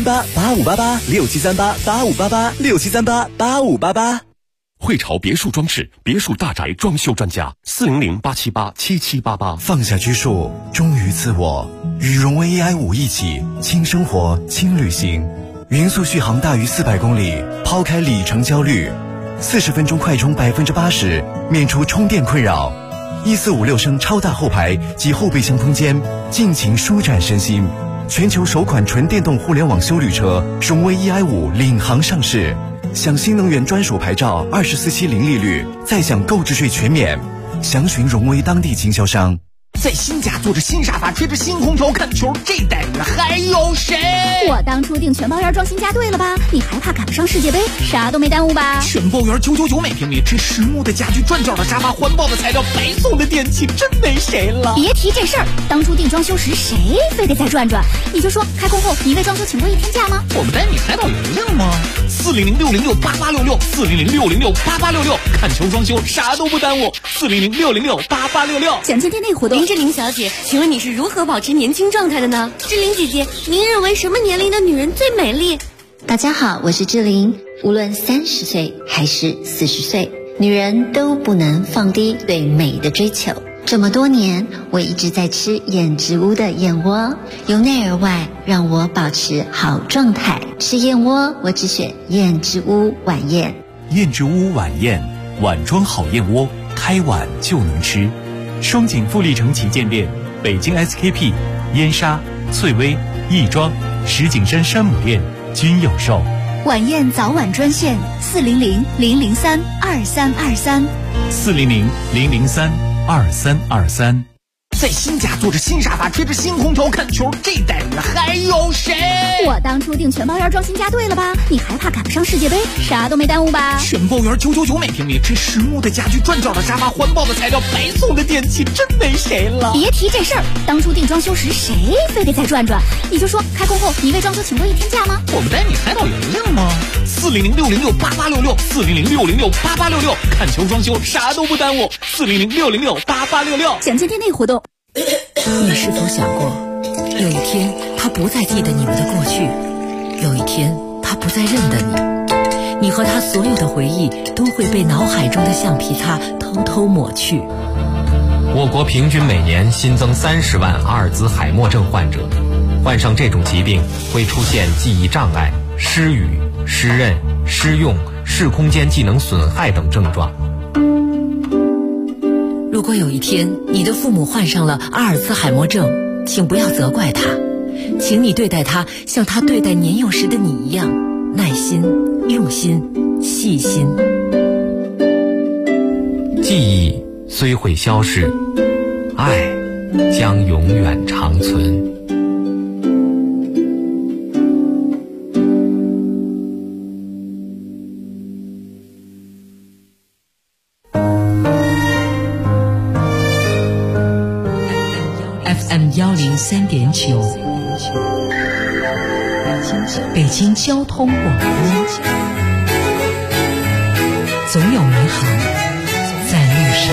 Speaker 1: 673885886738858867388588。
Speaker 3: 汇潮别墅装饰，别墅大宅装修专家，400-878-7788。
Speaker 9: 放下拘束，忠于自我，与荣威 AI5一起轻生活、轻旅行，匀速续航大于400公里，抛开里程焦虑，40分钟快充80%，免除充电困扰。1456升超大后排及后备箱空间，尽情舒展身心。全球首款纯电动互联网休旅车荣威 EI5领航上市，享新能源专属牌照，24期零利率，再享购置税全免。详询荣威当地经销商。
Speaker 10: 在新家坐着新沙发，吹着新空调看球，这待遇还有谁？
Speaker 6: 我当初订全包园装新家对了吧？你还怕赶不上世界杯？啥都没耽误吧？
Speaker 10: 全包园999每平米，这实木的家具、转角的沙发、环保的材料、白送的电器，真没谁了。
Speaker 6: 别提这事儿，当初订装修时谁非得再转转？你就说开工后你为装修请过1天假吗？
Speaker 10: 我们带你海岛游游吗？400-606-8866，400-606-8866，看球装修啥都不耽误。400-606-8866。
Speaker 6: 详情店内活动。
Speaker 11: 林志玲小姐，请问你是如何保持年轻状态的呢？志玲姐姐，您认为什么年龄的女人最美丽？
Speaker 12: 大家好，我是志玲。无论30岁还是40岁，女人都不能放低对美的追求。 这么多年，我一直在吃燕之屋的燕窝，由内而外让我保持好状态。吃燕窝，我只选燕之屋晚宴。
Speaker 13: 燕之屋晚宴，碗装好燕窝，开碗就能吃。双井富力城旗舰店、北京 SKP、燕莎、翠微、亦庄、石景山山姆店均有售。
Speaker 14: 晚宴早晚专线400-003-2323
Speaker 13: 400-003-2323。
Speaker 10: 在新家坐着新沙发，吹着新空调看球，这代人还有谁？
Speaker 14: 我当初订全包园装新家对了吧？你还怕赶不上世界杯？啥都没耽误吧？
Speaker 10: 全包园999每平米，这实木的家具，转角的沙发，环保的材料，白送的电器，真没谁了。
Speaker 14: 别提这事儿，当初订装修时谁非得再转转？你就说开工后你为装修请过1天假吗？
Speaker 10: 我们带你海岛游去吗？400-606-8866 400-606-8866，看球装修啥都不耽误。400-606-8866，
Speaker 14: 详情店内活动。
Speaker 15: 你是否想过，有一天他不再记得你们的过去，有一天他不再认得你，你和他所有的回忆都会被脑海中的橡皮擦偷偷抹去。
Speaker 4: 我国平均每年新增30万阿尔兹海默症患者，患上这种疾病会出现记忆障碍、失语、失认、失用、视空间技能损害等症状。
Speaker 15: 如果有一天你的父母患上了阿尔兹海默症，请不要责怪他，请你对待他像他对待年幼时的你一样，耐心、用心、细心。
Speaker 4: 记忆虽会消逝，爱将永远长存。
Speaker 15: 103.9，北京交通广播，总有美好在路上。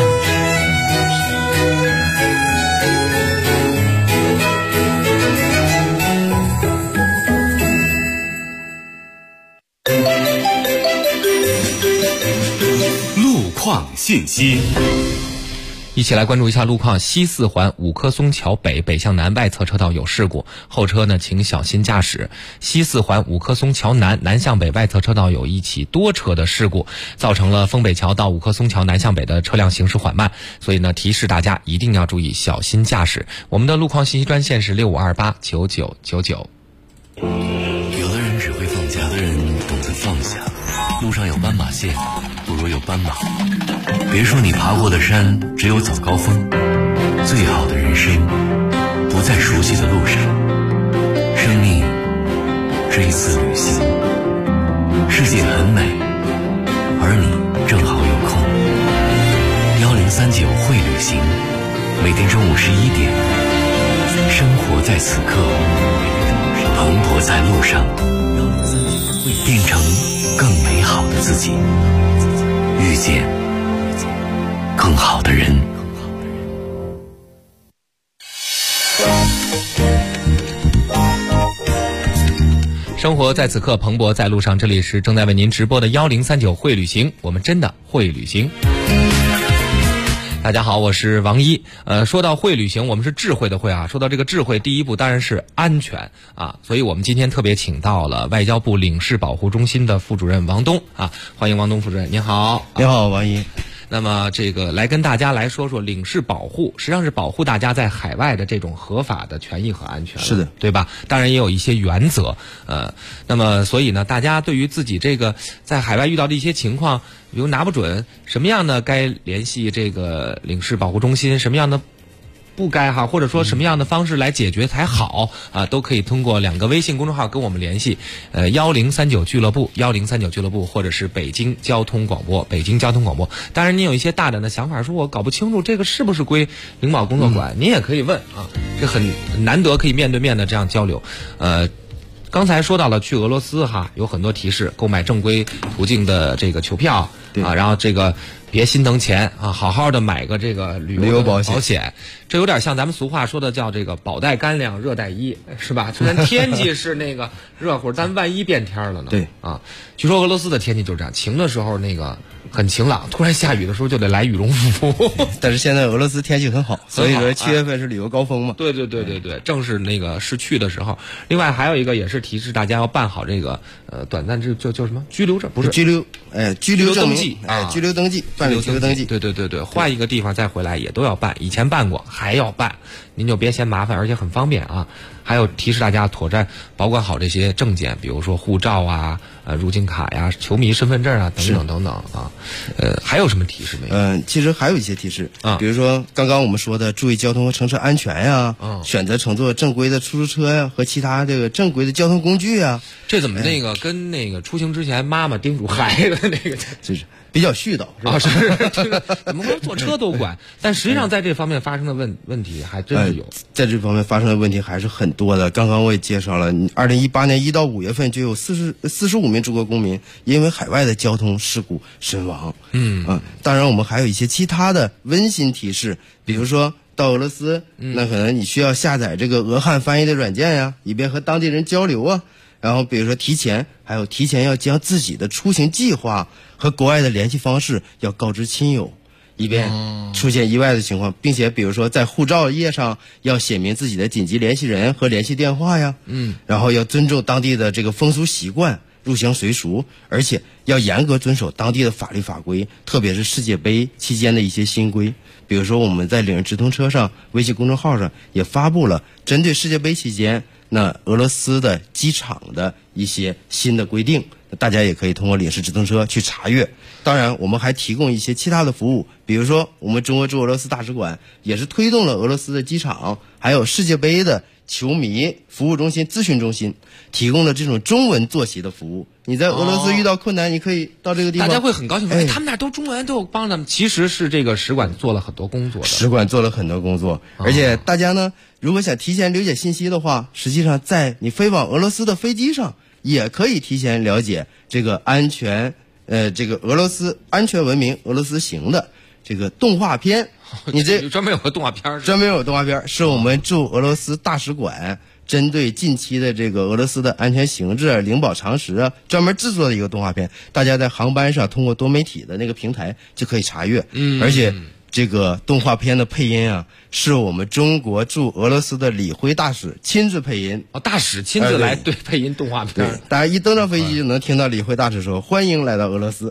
Speaker 3: 路况信息。
Speaker 4: 一起来关注一下路况。西4环五棵松桥北北向南外侧车道有事故，后车呢请小心驾驶。西4环五棵松桥南南向北外侧车道有一起多车的事故，造成了丰北桥到五棵松桥南向北的车辆行驶缓慢，所以呢提示大家一定要注意小心驾驶。我们的路况信息专线是65289999。
Speaker 2: 有的人只会放假，有的人懂得放下。路上有斑马线，不如有斑马。别说你爬过的山只有早高峰，最好的人生不在熟悉的路上。生命是一次旅行，世界很美，而你正好有空。1039会旅行，每天中午11点，生活在此刻，蓬勃在路上，变成更美好的自己，遇见更好的人。
Speaker 4: 生活在此刻，蓬勃在路上。这里是正在为您直播的1039会旅行，我们真的会旅行。大家好，我是王一。说到会旅行，我们是智慧的慧啊。说到这个智慧，第一步当然是安全啊。所以我们今天特别请到了外交部领事保护中心的副主任王东啊，欢迎王东副主任。您好。
Speaker 8: 你好，王一。
Speaker 4: 那么这个来跟大家来说说领事保护，实际上是保护大家在海外的这种合法的权益和安全，
Speaker 8: 是的，
Speaker 4: 对吧？当然也有一些原则，那么所以呢，大家对于自己这个在海外遇到的一些情况，比如拿不准什么样的该联系这个领事保护中心，什么样的不该哈，或者说什么样的方式来解决才好啊，都可以通过2个微信公众号跟我们联系，1039俱乐部，1039俱乐部，或者是北京交通广播，北京交通广播。当然，您有一些大胆的想法，说我搞不清楚这个是不是归领保工作管，您也可以问啊，这很难得可以面对面的这样交流。刚才说到了去俄罗斯哈，有很多提示，购买正规途径的这个球票啊，然后这个别心疼钱啊，好好的买个这个旅游保险。 这有点像咱们俗话说的叫这个饱带干粮，热带衣，是吧？虽然天气是那个热乎，但万一变天了呢？
Speaker 8: 对
Speaker 4: 啊，据说俄罗斯的天气就是这样，晴的时候那个很晴朗，突然下雨的时候就得来羽绒服。
Speaker 8: 但是现在俄罗斯天气很好，所以说7月份是旅游高峰嘛。
Speaker 4: 对，正是那个是去的时候。另外还有一个也是提示大家要办好这个短暂叫什么居留证，不是
Speaker 8: 居留
Speaker 4: 登记，
Speaker 8: 居留登记，办理居留登记。
Speaker 4: 对，换一个地方再回来也都要办，以前办过还要办，您就别嫌麻烦，而且很方便啊。还有提示大家妥善保管好这些证件，比如说护照啊、入境卡呀、球迷身份证啊等等啊。还有什么提示没有？
Speaker 8: 其实还有一些提示啊，比如说刚刚我们说的注意交通和乘车安全呀，选择乘坐正规的出租车呀和其他这个正规的交通工具啊。
Speaker 4: 这怎么那个跟那个出行之前妈妈叮嘱孩子那个
Speaker 8: 就是比较絮叨是吧？
Speaker 4: 是怎么说坐车都管，但实际上在这方面发生的问题还真是有，
Speaker 8: 在这方面发生的问题还是很多的。刚刚我也介绍了，2018年1到5月份就有45名中国公民因为海外的交通事故身亡。当然我们还有一些其他的温馨提示，比如说到俄罗斯，那可能你需要下载这个俄汉翻译的软件呀，以便和当地人交流啊。然后比如说提前要将自己的出行计划和国外的联系方式要告知亲友，以便出现意外的情况，并且比如说在护照页上要写明自己的紧急联系人和联系电话呀。然后要尊重当地的这个风俗习惯，入乡随俗，而且要严格遵守当地的法律法规，特别是世界杯期间的一些新规。比如说我们在领人直通车上微信公众号上也发布了针对世界杯期间那俄罗斯的机场的一些新的规定，大家也可以通过领事直通车去查阅。当然我们还提供一些其他的服务，比如说我们中国驻俄罗斯大使馆也是推动了俄罗斯的机场还有世界杯的球迷服务中心咨询中心，提供了这种中文坐席的服务。你在俄罗斯遇到困难，你可以到这个地方，
Speaker 4: 大家会很高兴，他们那都中文，都有帮他们。其实是这个使馆做了很多工作的，
Speaker 8: 使馆做了很多工作，而且大家呢，如果想提前了解信息的话，实际上在你飞往俄罗斯的飞机上也可以提前了解这个安全，这个俄罗斯安全文明俄罗斯行的这个动画片。你这
Speaker 4: 专门有个动画片，
Speaker 8: 专门有动画片，是我们驻俄罗斯大使馆针对近期的这个俄罗斯的安全形势、灵宝常识啊，专门制作的一个动画片。大家在航班上通过多媒体的那个平台就可以查阅。而且这个动画片的配音啊，是我们中国驻俄罗斯的李辉大使亲自配音。
Speaker 4: 大使亲自来对配音动画片。
Speaker 8: 对，大家一登上飞机就能听到李辉大使说：“欢迎来到俄罗斯。”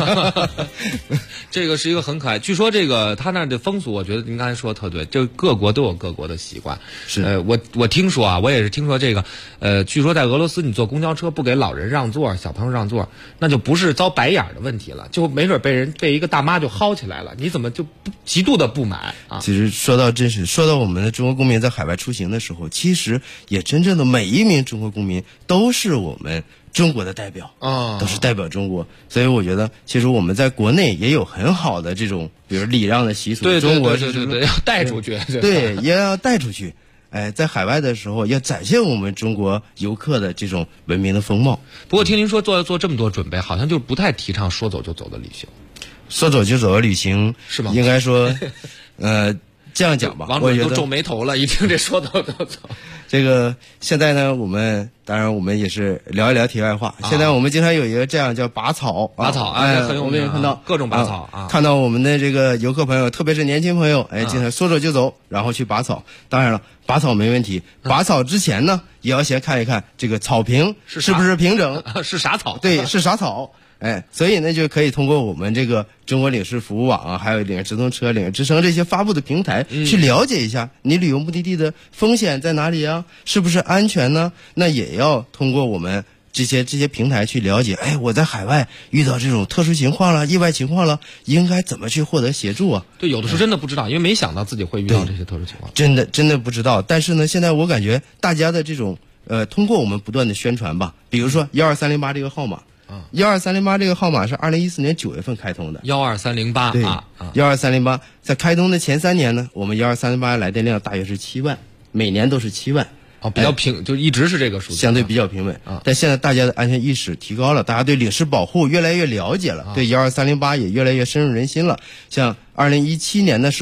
Speaker 4: 这个是一个很可爱。据说这个他那的风俗，我觉得您刚才说的特对，就各国都有各国的习惯。
Speaker 8: 是，
Speaker 4: 我听说啊，我也是听说这个，据说在俄罗斯你坐公交车不给老人让座、小朋友让座，那就不是遭白眼的问题了，就没准被一个大妈就薅起来了，你怎么就极度的不满啊？
Speaker 8: 其实说到我们的中国公民在海外出行的时候，其实也真正的每一名中国公民都是我们中国的代表都是代表中国。所以我觉得其实我们在国内也有很好的这种比如礼让的习俗。
Speaker 4: 对，
Speaker 8: 中国
Speaker 4: 对，要带出去。
Speaker 8: 对，也要带出去。在海外的时候要展现我们中国游客的这种文明的风貌。
Speaker 4: 不过听您说做这么多准备，好像就不太提倡说走就走的旅行。
Speaker 8: 说走就走的旅行
Speaker 4: 是吗？
Speaker 8: 应该说这样讲吧，
Speaker 4: 王主任都皱眉头了，一听这说走就走。
Speaker 8: 这个现在呢，我们也是聊一聊题外话。现在我们经常有一个这样叫拔草，
Speaker 4: 很有名，
Speaker 8: 看到
Speaker 4: 各种拔草啊，
Speaker 8: 看到我们的这个游客朋友，特别是年轻朋友，经常说走就走，然后去拔草。当然了，拔草没问题，拔草之前呢，也要先看一看这个草坪是不是平整，
Speaker 4: 是啥草？
Speaker 8: 对，是啥草。所以呢，就可以通过我们这个中国领事服务网啊，还有领事直通车、领事之声这些发布的平台，去了解一下你旅游目的地的风险在哪里啊，是不是安全呢？那也要通过我们这些平台去了解，我在海外遇到这种特殊情况了、意外情况了，应该怎么去获得协助啊？
Speaker 4: 对，有的时候真的不知道，因为没想到自己会遇到这些特殊情况，
Speaker 8: 真的不知道。但是呢，现在我感觉大家的这种通过我们不断的宣传吧，比如说12308这个号码。12308这个号码是2014年9月份开通的。
Speaker 4: 12308
Speaker 8: 对，12308在开通的前3年呢，我们12308来电量大约是7万，每年都是7万。
Speaker 4: 比较平，就一直是这个数字，
Speaker 8: 相对比较平稳。但现在大家的安全意识提高了，大家对领事保护越来越了解了，对12308也越来越深入人心了。像2017年的时候，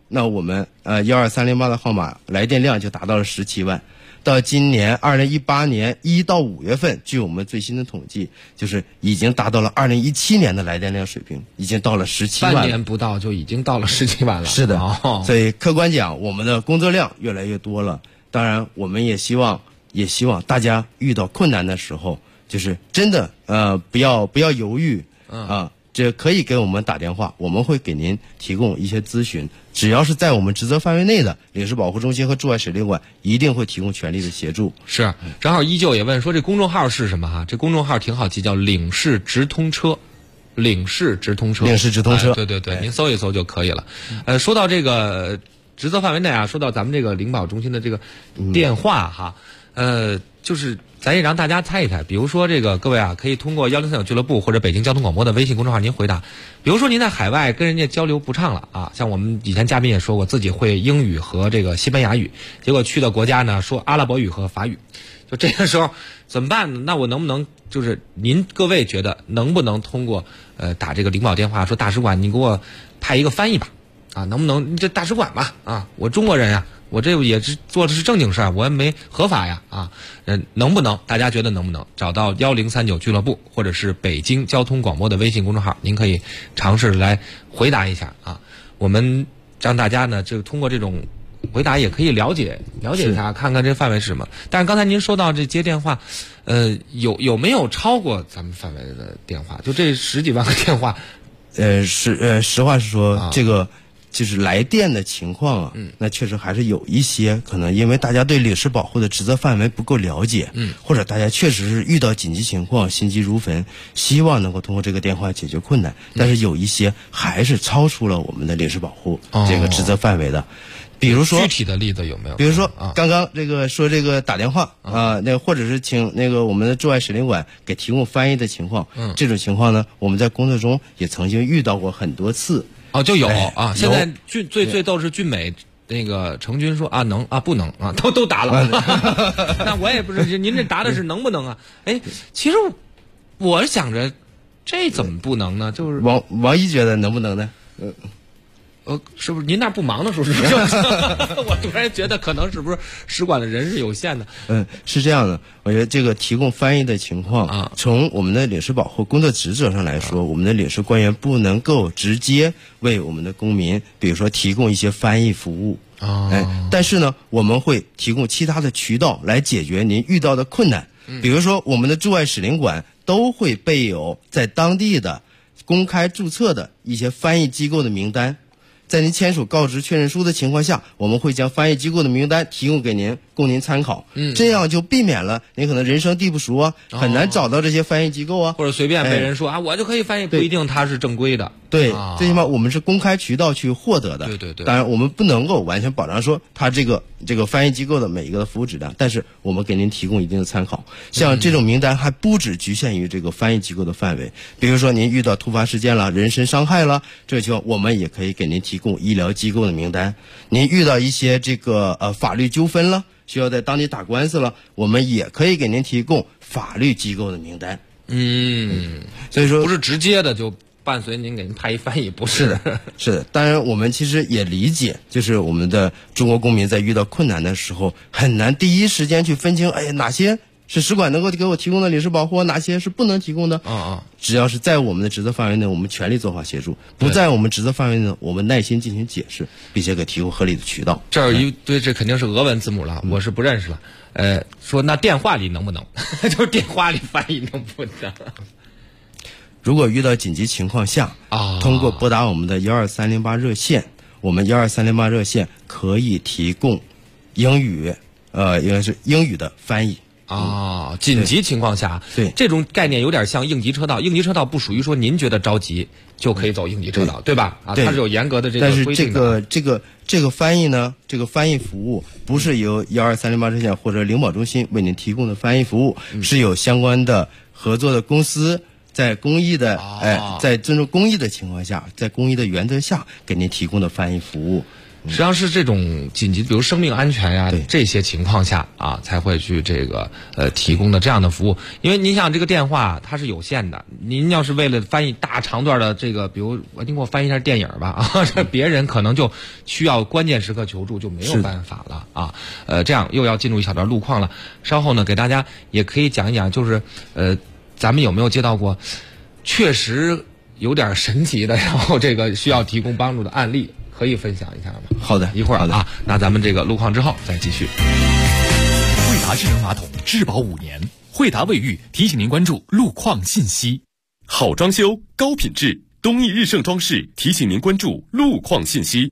Speaker 8: 那我们12308的号码来电量就达到了17万。到今年2018年1到5月份，据我们最新的统计，就是已经达到了2017年的来电量水平，已经到了17万了。
Speaker 4: 半年不到就已经到了17万了。
Speaker 8: 是的，所以客观讲，我们的工作量越来越多了。当然，我们也希望大家遇到困难的时候，就是真的不要犹豫啊。这可以给我们打电话，我们会给您提供一些咨询。只要是在我们职责范围内的，领事保护中心和驻外使领馆一定会提供全力的协助。
Speaker 4: 是，正好依旧也问说这公众号是什么哈？这公众号挺好记，叫领事直通车。领事直通车，对对对，您搜一搜就可以了。说到这个职责范围内啊，说到咱们这个领保中心的这个电话哈，就是咱也让大家猜一猜，比如说这个各位啊，可以通过1039俱乐部或者北京交通广播的微信公众号您回答。比如说您在海外跟人家交流不畅了啊，像我们以前嘉宾也说过，自己会英语和这个西班牙语，结果去的国家呢说阿拉伯语和法语，就这个时候怎么办呢？那我能不能就是您各位觉得能不能通过打这个领保电话说大使馆你给我派一个翻译吧啊，能不能这大使馆吧啊，我中国人呀，我这也是做的是正经事儿，我也没合法呀啊，能不能？大家觉得能不能？找到1039俱乐部或者是北京交通广播的微信公众号，您可以尝试来回答一下啊。我们让大家呢，就通过这种回答也可以了解一下，看看这范围是什么。但是刚才您说到这接电话，有没有超过咱们范围的电话？就这10几万个电话，
Speaker 8: 实话实说，这个。就是来电的情况啊，那确实还是有一些可能，因为大家对领事保护的职责范围不够了解，或者大家确实是遇到紧急情况，心急如焚，希望能够通过这个电话解决困难，但是有一些还是超出了我们的领事保护这个职责范围的。比如说
Speaker 4: 具体的例子有没有？
Speaker 8: 比如说刚刚这个说这个打电话那或者是请那个我们的驻外使领馆给提供翻译的情况，这种情况呢，我们在工作中也曾经遇到过很多次。
Speaker 4: 就有啊！现在最逗是俊美那个成军说啊能啊不能啊都打了，那我也不是您这答的是能不能啊？哎，其实我想着这怎么不能呢？就是
Speaker 8: 王一觉得能不能呢？
Speaker 4: 是不是您那不忙的时候是不是？我突然觉得可能是不是使馆的人是有限的？
Speaker 8: 是这样的，我觉得这个提供翻译的情况从我们的领事保护工作职责上来说，我们的领事官员不能够直接为我们的公民，比如说提供一些翻译服务。但是呢，我们会提供其他的渠道来解决您遇到的困难。比如说，我们的驻外使领馆都会备有在当地的公开注册的一些翻译机构的名单。在您签署告知确认书的情况下，我们会将翻译机构的名单提供给您，供您参考。这样就避免了您可能人生地不熟啊，很难找到这些翻译机构啊，
Speaker 4: 或者随便被人说我就可以翻译，不一定它是正规的。
Speaker 8: 对，最起码我们是公开渠道去获得的。
Speaker 4: 对。
Speaker 8: 当然，我们不能够完全保障说它这个翻译机构的每一个服务质量，但是我们给您提供一定的参考。像这种名单还不只局限于这个翻译机构的范围，比如说您遇到突发事件了、人身伤害了，这个情况我们也可以给您提供医疗机构的名单。您遇到一些这个法律纠纷了，需要在当地打官司了，我们也可以给您提供法律机构的名单。所以说
Speaker 4: 不是直接的就伴随您给您派一翻译，不是
Speaker 8: 的。当然我们其实也理解，就是我们的中国公民在遇到困难的时候很难第一时间去分清哪些是使馆能够给我提供的领事保护，哪些是不能提供的。只要是在我们的职责范围内，我们全力做好协助；不在我们职责范围内，我们耐心进行解释，并且给提供合理的渠道。
Speaker 4: 这儿一堆这肯定是俄文字母了，我是不认识了。说那电话里能不能？就是电话里翻译能不能？
Speaker 8: 如果遇到紧急情况下通过拨打我们的12308热线，我们12308热线可以提供英语应该是英语的翻译。
Speaker 4: 紧急情况下，
Speaker 8: 对
Speaker 4: 这种概念有点像应急车道。应急车道不属于说您觉得着急就可以走应急车道，对吧？它是有严格的这个规定的。
Speaker 8: 但是这个翻译呢，这个翻译服务不是由12308热线或者领保中心为您提供的翻译服务，是有相关的合作的公司在公益的在尊重公益的情况下，在公益的原则下给您提供的翻译服务。
Speaker 4: 实际上是这种紧急，比如生命安全呀这些情况下啊，才会去这个提供的这样的服务。因为您想这个电话它是有限的，您要是为了翻译大长段的这个，比如您给我翻译一下电影吧啊，这别人可能就需要关键时刻求助就没有办法了啊。这样又要进入一小段路况了，稍后呢给大家也可以讲一讲，就是咱们有没有接到过确实有点神奇的，然后这个需要提供帮助的案例，可以分享一下吗？
Speaker 8: 好的，
Speaker 4: 一会儿啊，那咱们这个路况之后再继续。
Speaker 10: 惠达智能马桶质保5年，惠达卫浴提醒您关注路况信息。
Speaker 3: 好装修，高品质，东义日盛装饰提醒您关注路况信息。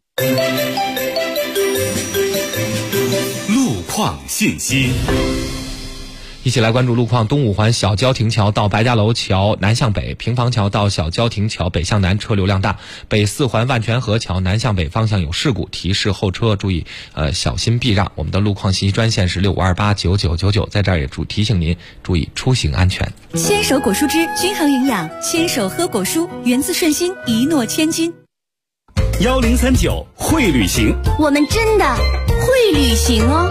Speaker 3: 路况信息。
Speaker 4: 一起来关注路况。东五环小交亭桥到白家楼桥南向北，平房桥到小交亭桥北向南车流量大。北四环万泉河桥南向北方向有事故，提示后车注意小心避让。我们的路况信息专线是65289999，在这儿也提醒您注意出行安全。
Speaker 16: 牵手果蔬汁均衡营养，牵手喝果蔬，源自顺心，一诺千金。
Speaker 3: 1039会旅行，
Speaker 6: 我们真的会旅行哦。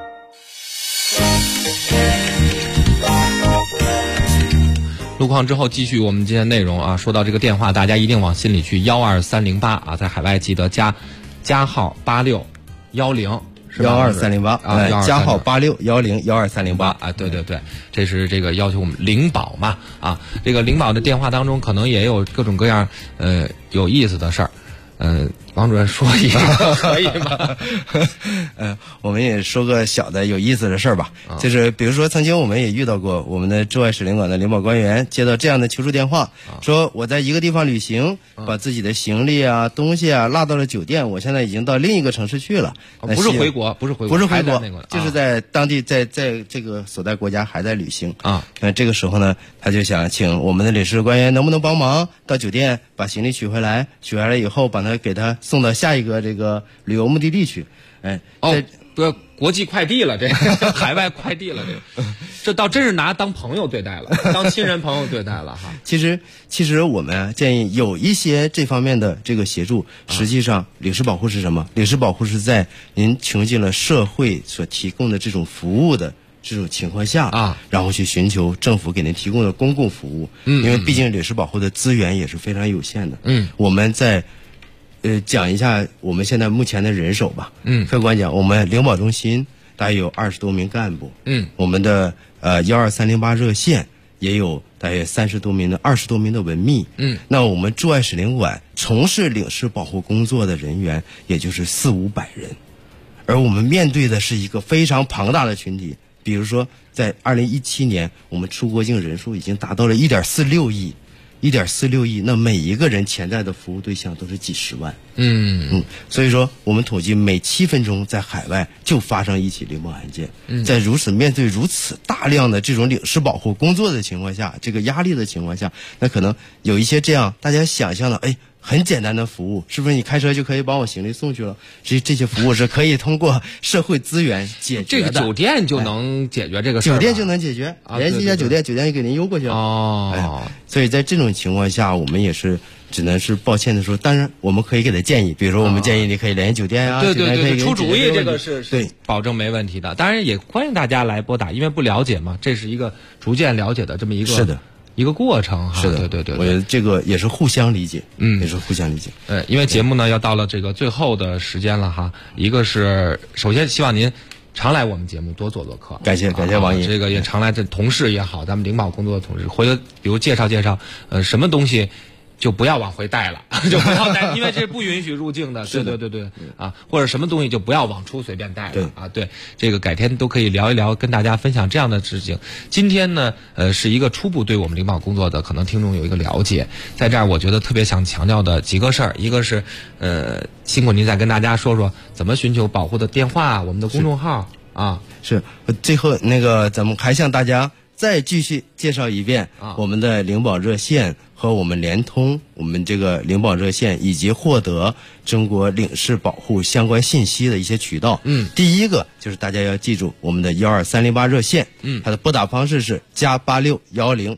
Speaker 4: 路况之后继续我们今天内容啊，说到这个电话，大家一定往心里去，12308啊，在海外记得加号8610是吧
Speaker 8: 12308
Speaker 4: 啊，
Speaker 8: 加号861012308
Speaker 4: 啊，对对对，这是这个要求我们领保嘛啊，这个领保的电话当中可能也有各种各样有意思的事儿。王主任说一个可以吗？
Speaker 8: 我们也说个小的有意思的事儿吧，就是比如说曾经我们也遇到过我们的驻外使领馆的领保官员接到这样的求助电话，说我在一个地方旅行，把自己的行李啊东西啊落到了酒店，我现在已经到另一个城市去了，
Speaker 4: 不是回国，不是回国，
Speaker 8: 就是在当地在这个所在国家还在旅行
Speaker 4: 啊。
Speaker 8: 这个时候呢，他就想请我们的领事官员能不能帮忙到酒店把行李取回来以后把他给他送到下一个这个旅游目的地去。
Speaker 4: 国际快递了，这海外快递了，这倒真是拿当朋友对待了，当亲人朋友对待了哈。
Speaker 8: 其实我们建议有一些这方面的这个协助，实际上领事保护是什么？领事保护是在您穷尽了社会所提供的这种服务的这种情况下啊，然后去寻求政府给您提供的公共服务。因为毕竟领事保护的资源也是非常有限的。我们在讲一下我们现在目前的人手吧。客观讲，我们领保中心大约有20多名干部。我们的12308热线也有大约20多名的文秘。那我们驻外使领馆从事领事保护工作的人员也就是400-500人，而我们面对的是一个非常庞大的群体。比如说在2017年我们出国境人数已经达到了1.46亿，那每一个人潜在的服务对象都是几十万。所以说我们统计每7分钟在海外就发生一起领保案件。在面对如此大量的这种领事保护工作的情况下，这个压力的情况下，那可能有一些这样大家想象的很简单的服务，是不是你开车就可以帮我行李送去了？这些服务是可以通过社会资源解决的。
Speaker 4: 这个酒店就能解决这个事儿，
Speaker 8: 酒店就能解决，联系一下酒店，酒店就给您邮过去了。所以在这种情况下，我们也是只能是抱歉的说，当然我们可以给他建议，比如说我们建议你可以联系酒店啊，
Speaker 4: 对，出主意这个是对保证没问题的。当然也欢迎大家来拨打，因为不了解嘛，这是一个逐渐了解的这么一个
Speaker 8: 是的。
Speaker 4: 一个过程哈，
Speaker 8: 是的，
Speaker 4: 对，
Speaker 8: 我觉得这个也是互相理解，也是互相理解。
Speaker 4: 因为节目呢要到了这个最后的时间了哈，一个是首先希望您常来我们节目多做客，
Speaker 8: 感谢王爷，
Speaker 4: 这个也常来的同事也好，咱们领保工作的同事，回头比如介绍什么东西。就不要往回带了，就不要带，因为这不允许入境的。对啊，或者什么东西就不要往出随便带了啊。对，这个改天都可以聊一聊，跟大家分享这样的事情。今天呢，是一个初步对我们领保工作的可能听众有一个了解，在这儿我觉得特别想强调的几个事儿，一个是辛苦您再跟大家说说怎么寻求保护的电话，我们的公众号啊。
Speaker 8: 是，最后咱们还向大家再继续介绍一遍我们的领保热线和我们联通我们这个领保热线以及获得中国领事保护相关信息的一些渠道。第一个就是大家要记住我们的12308热线，它的拨打方式是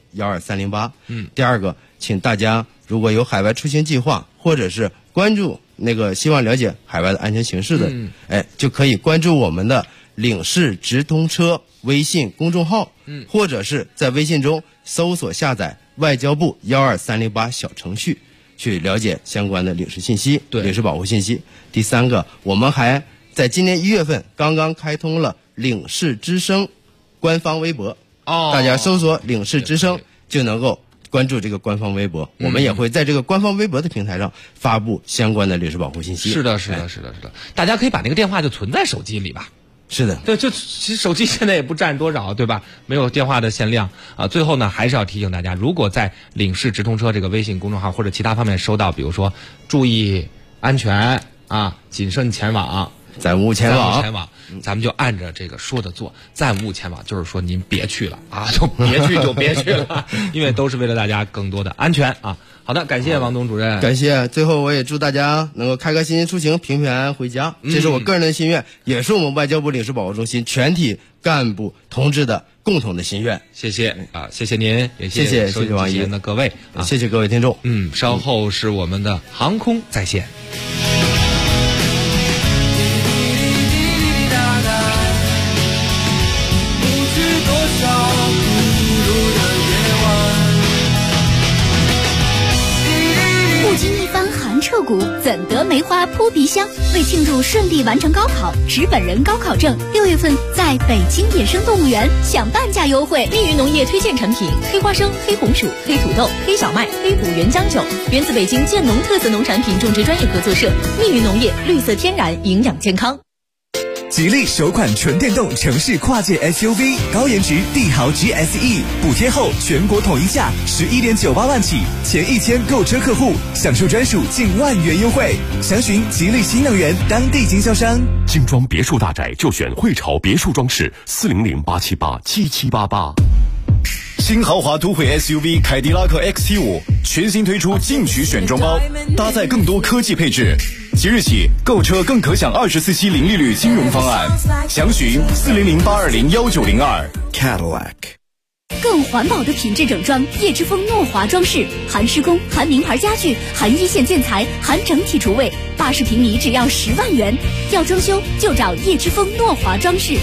Speaker 8: +8610-12308。第二个，请大家如果有海外出行计划或者是关注希望了解海外的安全形势的，就可以关注我们的领事直通车微信公众号，或者是在微信中搜索下载外交部12308小程序，去了解相关的领事信息、领事保护信息。第三个，我们还在今年1月份刚刚开通了领事之声官方微博，大家搜索领事之声就能够关注这个官方微博，我们也会在这个官方微博的平台上发布相关的领事保护信息。
Speaker 4: 是的，大家可以把那个电话就存在手机里吧。
Speaker 8: 是的，
Speaker 4: 对，就其实手机现在也不占多少，对吧？没有电话的限量啊。最后呢，还是要提醒大家，如果在领事直通车这个微信公众号或者其他方面收到，比如说注意安全啊，谨慎前往，
Speaker 8: 暂勿前往，
Speaker 4: 咱们就按着这个说的做，暂勿前往，就是说您别去了啊，就别去了，因为都是为了大家更多的安全啊。好的，感谢王董主任，
Speaker 8: 感谢。最后我也祝大家能够开开心心出行，平平安安回家，这是我个人的心愿，也是我们外交部领事保护中心全体干部同志的共同的心愿。
Speaker 4: 谢谢啊，谢谢您，也
Speaker 8: 谢谢王毅
Speaker 4: 的各位，
Speaker 8: 谢谢各位听众。
Speaker 4: 稍后是我们的航空在线。
Speaker 14: 彻骨怎得梅花扑鼻香？为庆祝顺利完成高考，持本人高考证，6月份在北京野生动物园享半价优惠。
Speaker 16: 密云农业推荐产品：黑花生、黑红薯、黑土豆、黑小麦、黑虎原浆酒，源自北京建农特色农产品种植专业合作社。密云农业，绿色天然，营养健康。
Speaker 1: 吉利首款纯电动城市跨界 SUV 高颜值帝豪 GSE 补贴后全国统一价11.98万起，前1000购车客户享受专属近1万元优惠。详询吉利新能源当地经销商。
Speaker 3: 精装别墅大宅就选汇潮别墅装饰，400-878-7788。
Speaker 17: 新豪华都会 SUV 凯迪拉克 XT5 全新推出进取选装包，搭载更多科技配置。即日起购车更可享24期零利率金融方案，详询400-820-1902 Cadillac。
Speaker 14: 更环保的品质整装，叶之峰诺华装饰，含施工、含名牌家具、含一线建材、含整体厨卫，80平米只要10万元。要装修就找叶之峰诺华装饰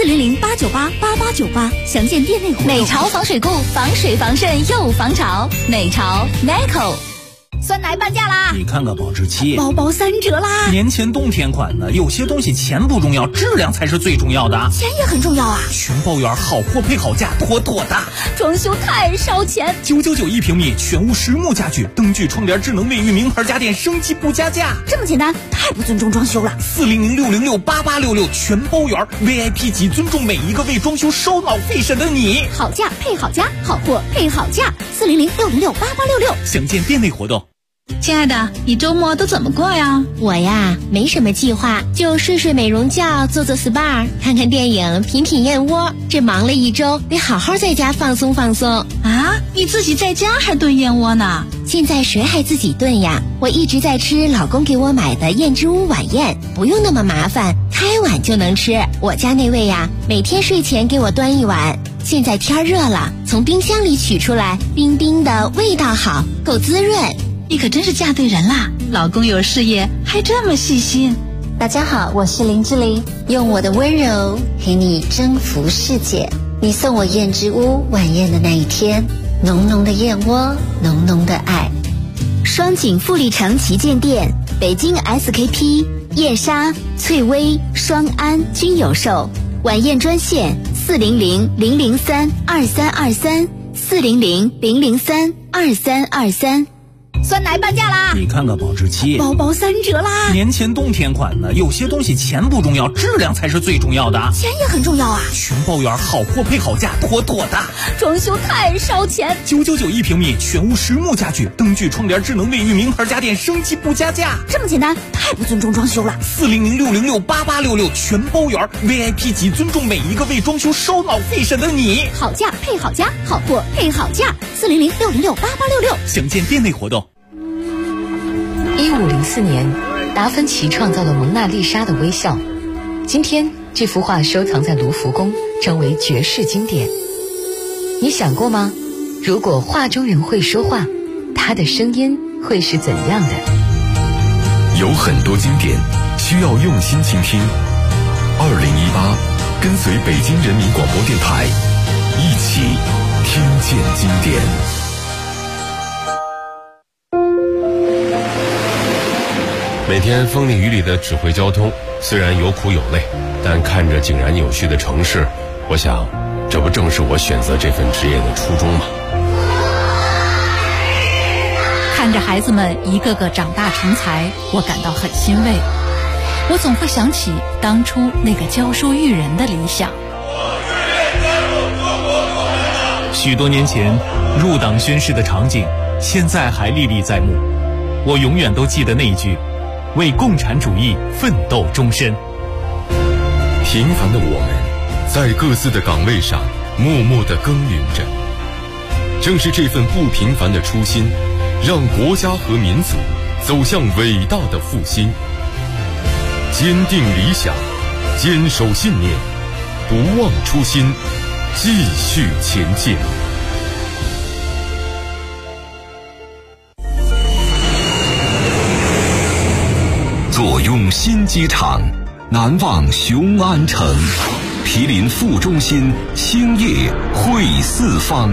Speaker 14: ，400-898-8898，详见店内活动。
Speaker 16: 美潮防水固，防水防渗又防潮。美潮 Nico。
Speaker 14: 酸奶半价啦！
Speaker 10: 你看看保质期，
Speaker 14: 包包3折啦！
Speaker 10: 年前冬天款的，有些东西钱不重要，质量才是最重要的。
Speaker 14: 钱也很重要啊！
Speaker 10: 全包圆，好货配好价，妥妥的。
Speaker 14: 装修太烧钱
Speaker 10: ，999一平米，全屋实木家具，灯具、窗帘、智能卫浴，名牌家电，升级不加价。
Speaker 14: 这么简单，太不尊重装修了。
Speaker 10: 400-606-8866，全包圆 ，VIP 级，尊重每一个为装修烧脑费神的你。
Speaker 14: 好价配好家，好货配好价，400-606-8866，
Speaker 10: 详见店内活动。
Speaker 16: 亲爱的，你周末都怎么过呀？
Speaker 6: 我呀，没什么计划，就睡睡美容觉，做做 SPA， 看看电影，品品燕窝。这忙了1周，得好好在家放松放松
Speaker 16: 啊！你自己在家还炖燕窝呢？
Speaker 6: 现在谁还自己炖呀？我一直在吃老公给我买的燕之屋晚宴，不用那么麻烦，开碗就能吃。我家那位呀，每天睡前给我端一碗。现在天热了，从冰箱里取出来，冰冰的，味道好，够滋润。
Speaker 16: 你可真是嫁对人啦！老公有事业，还这么细心。
Speaker 12: 大家好，我是林志玲，用我的温柔陪你征服世界。你送我燕之屋晚宴的那一天，浓浓的燕窝，浓浓的爱。
Speaker 14: 双井富力城旗舰店、北京 SKP、燕莎、翠微、双安均有售。晚宴专线400-003-2323，400-003-2323。酸奶半价啦！
Speaker 10: 你看看保质期，
Speaker 14: 包包3折啦！
Speaker 10: 年前冬天款的，有些东西钱不重要，质量才是最重要的。
Speaker 14: 钱也很重要啊！
Speaker 10: 全包圆，好货配好价，妥妥的。
Speaker 14: 装修太烧钱
Speaker 10: ，999一平米，全屋实木家具，灯具、窗帘、智能卫浴，名牌家电，升级不加价。
Speaker 14: 这么简单，太不尊重装修了。
Speaker 10: 400-606-8866，全包圆 ，VIP 级，尊重每一个为装修烧脑费神的你。
Speaker 14: 好价配好家，好货配好价，400-606-8866，
Speaker 10: 详见店内活动。
Speaker 15: 1504年，达芬奇创造了蒙娜丽莎的微笑。今天，这幅画收藏在卢浮宫，成为绝世经典。你想过吗？如果画中人会说话，他的声音会是怎样的？
Speaker 3: 有很多经典需要用心倾听。2018，跟随北京人民广播电台，一起听见经典。
Speaker 18: 每天风里雨里的指挥交通，虽然有苦有累，但看着井然有序的城市，我想，这不正是我选择这份职业的初衷吗？
Speaker 19: 看着孩子们一个个长大成才，我感到很欣慰。我总会想起当初那个教书育人的理想。
Speaker 13: 许多年前入党宣誓的场景，现在还历历在目。我永远都记得那一句：为共产主义奋斗终身。
Speaker 3: 平凡的我们，在各自的岗位上默默地耕耘着。正是这份不平凡的初心，让国家和民族走向伟大的复兴。坚定理想，坚守信念，不忘初心，继续前进。
Speaker 20: 坐拥新机场，难忘雄安城。毗邻副中心，兴业汇四方。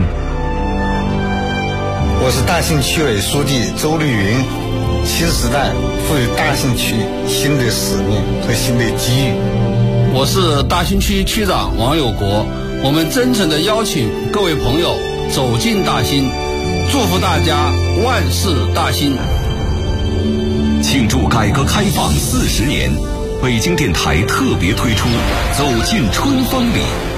Speaker 21: 我是大兴区委书记周绿云。新时代赋予大兴区新的使命和新的机遇。
Speaker 22: 我是大兴区区长王有国。我们真诚地邀请各位朋友走进大兴，祝福大家万事大兴。
Speaker 20: 庆祝改革开放40年，北京电台特别推出《走进春风里》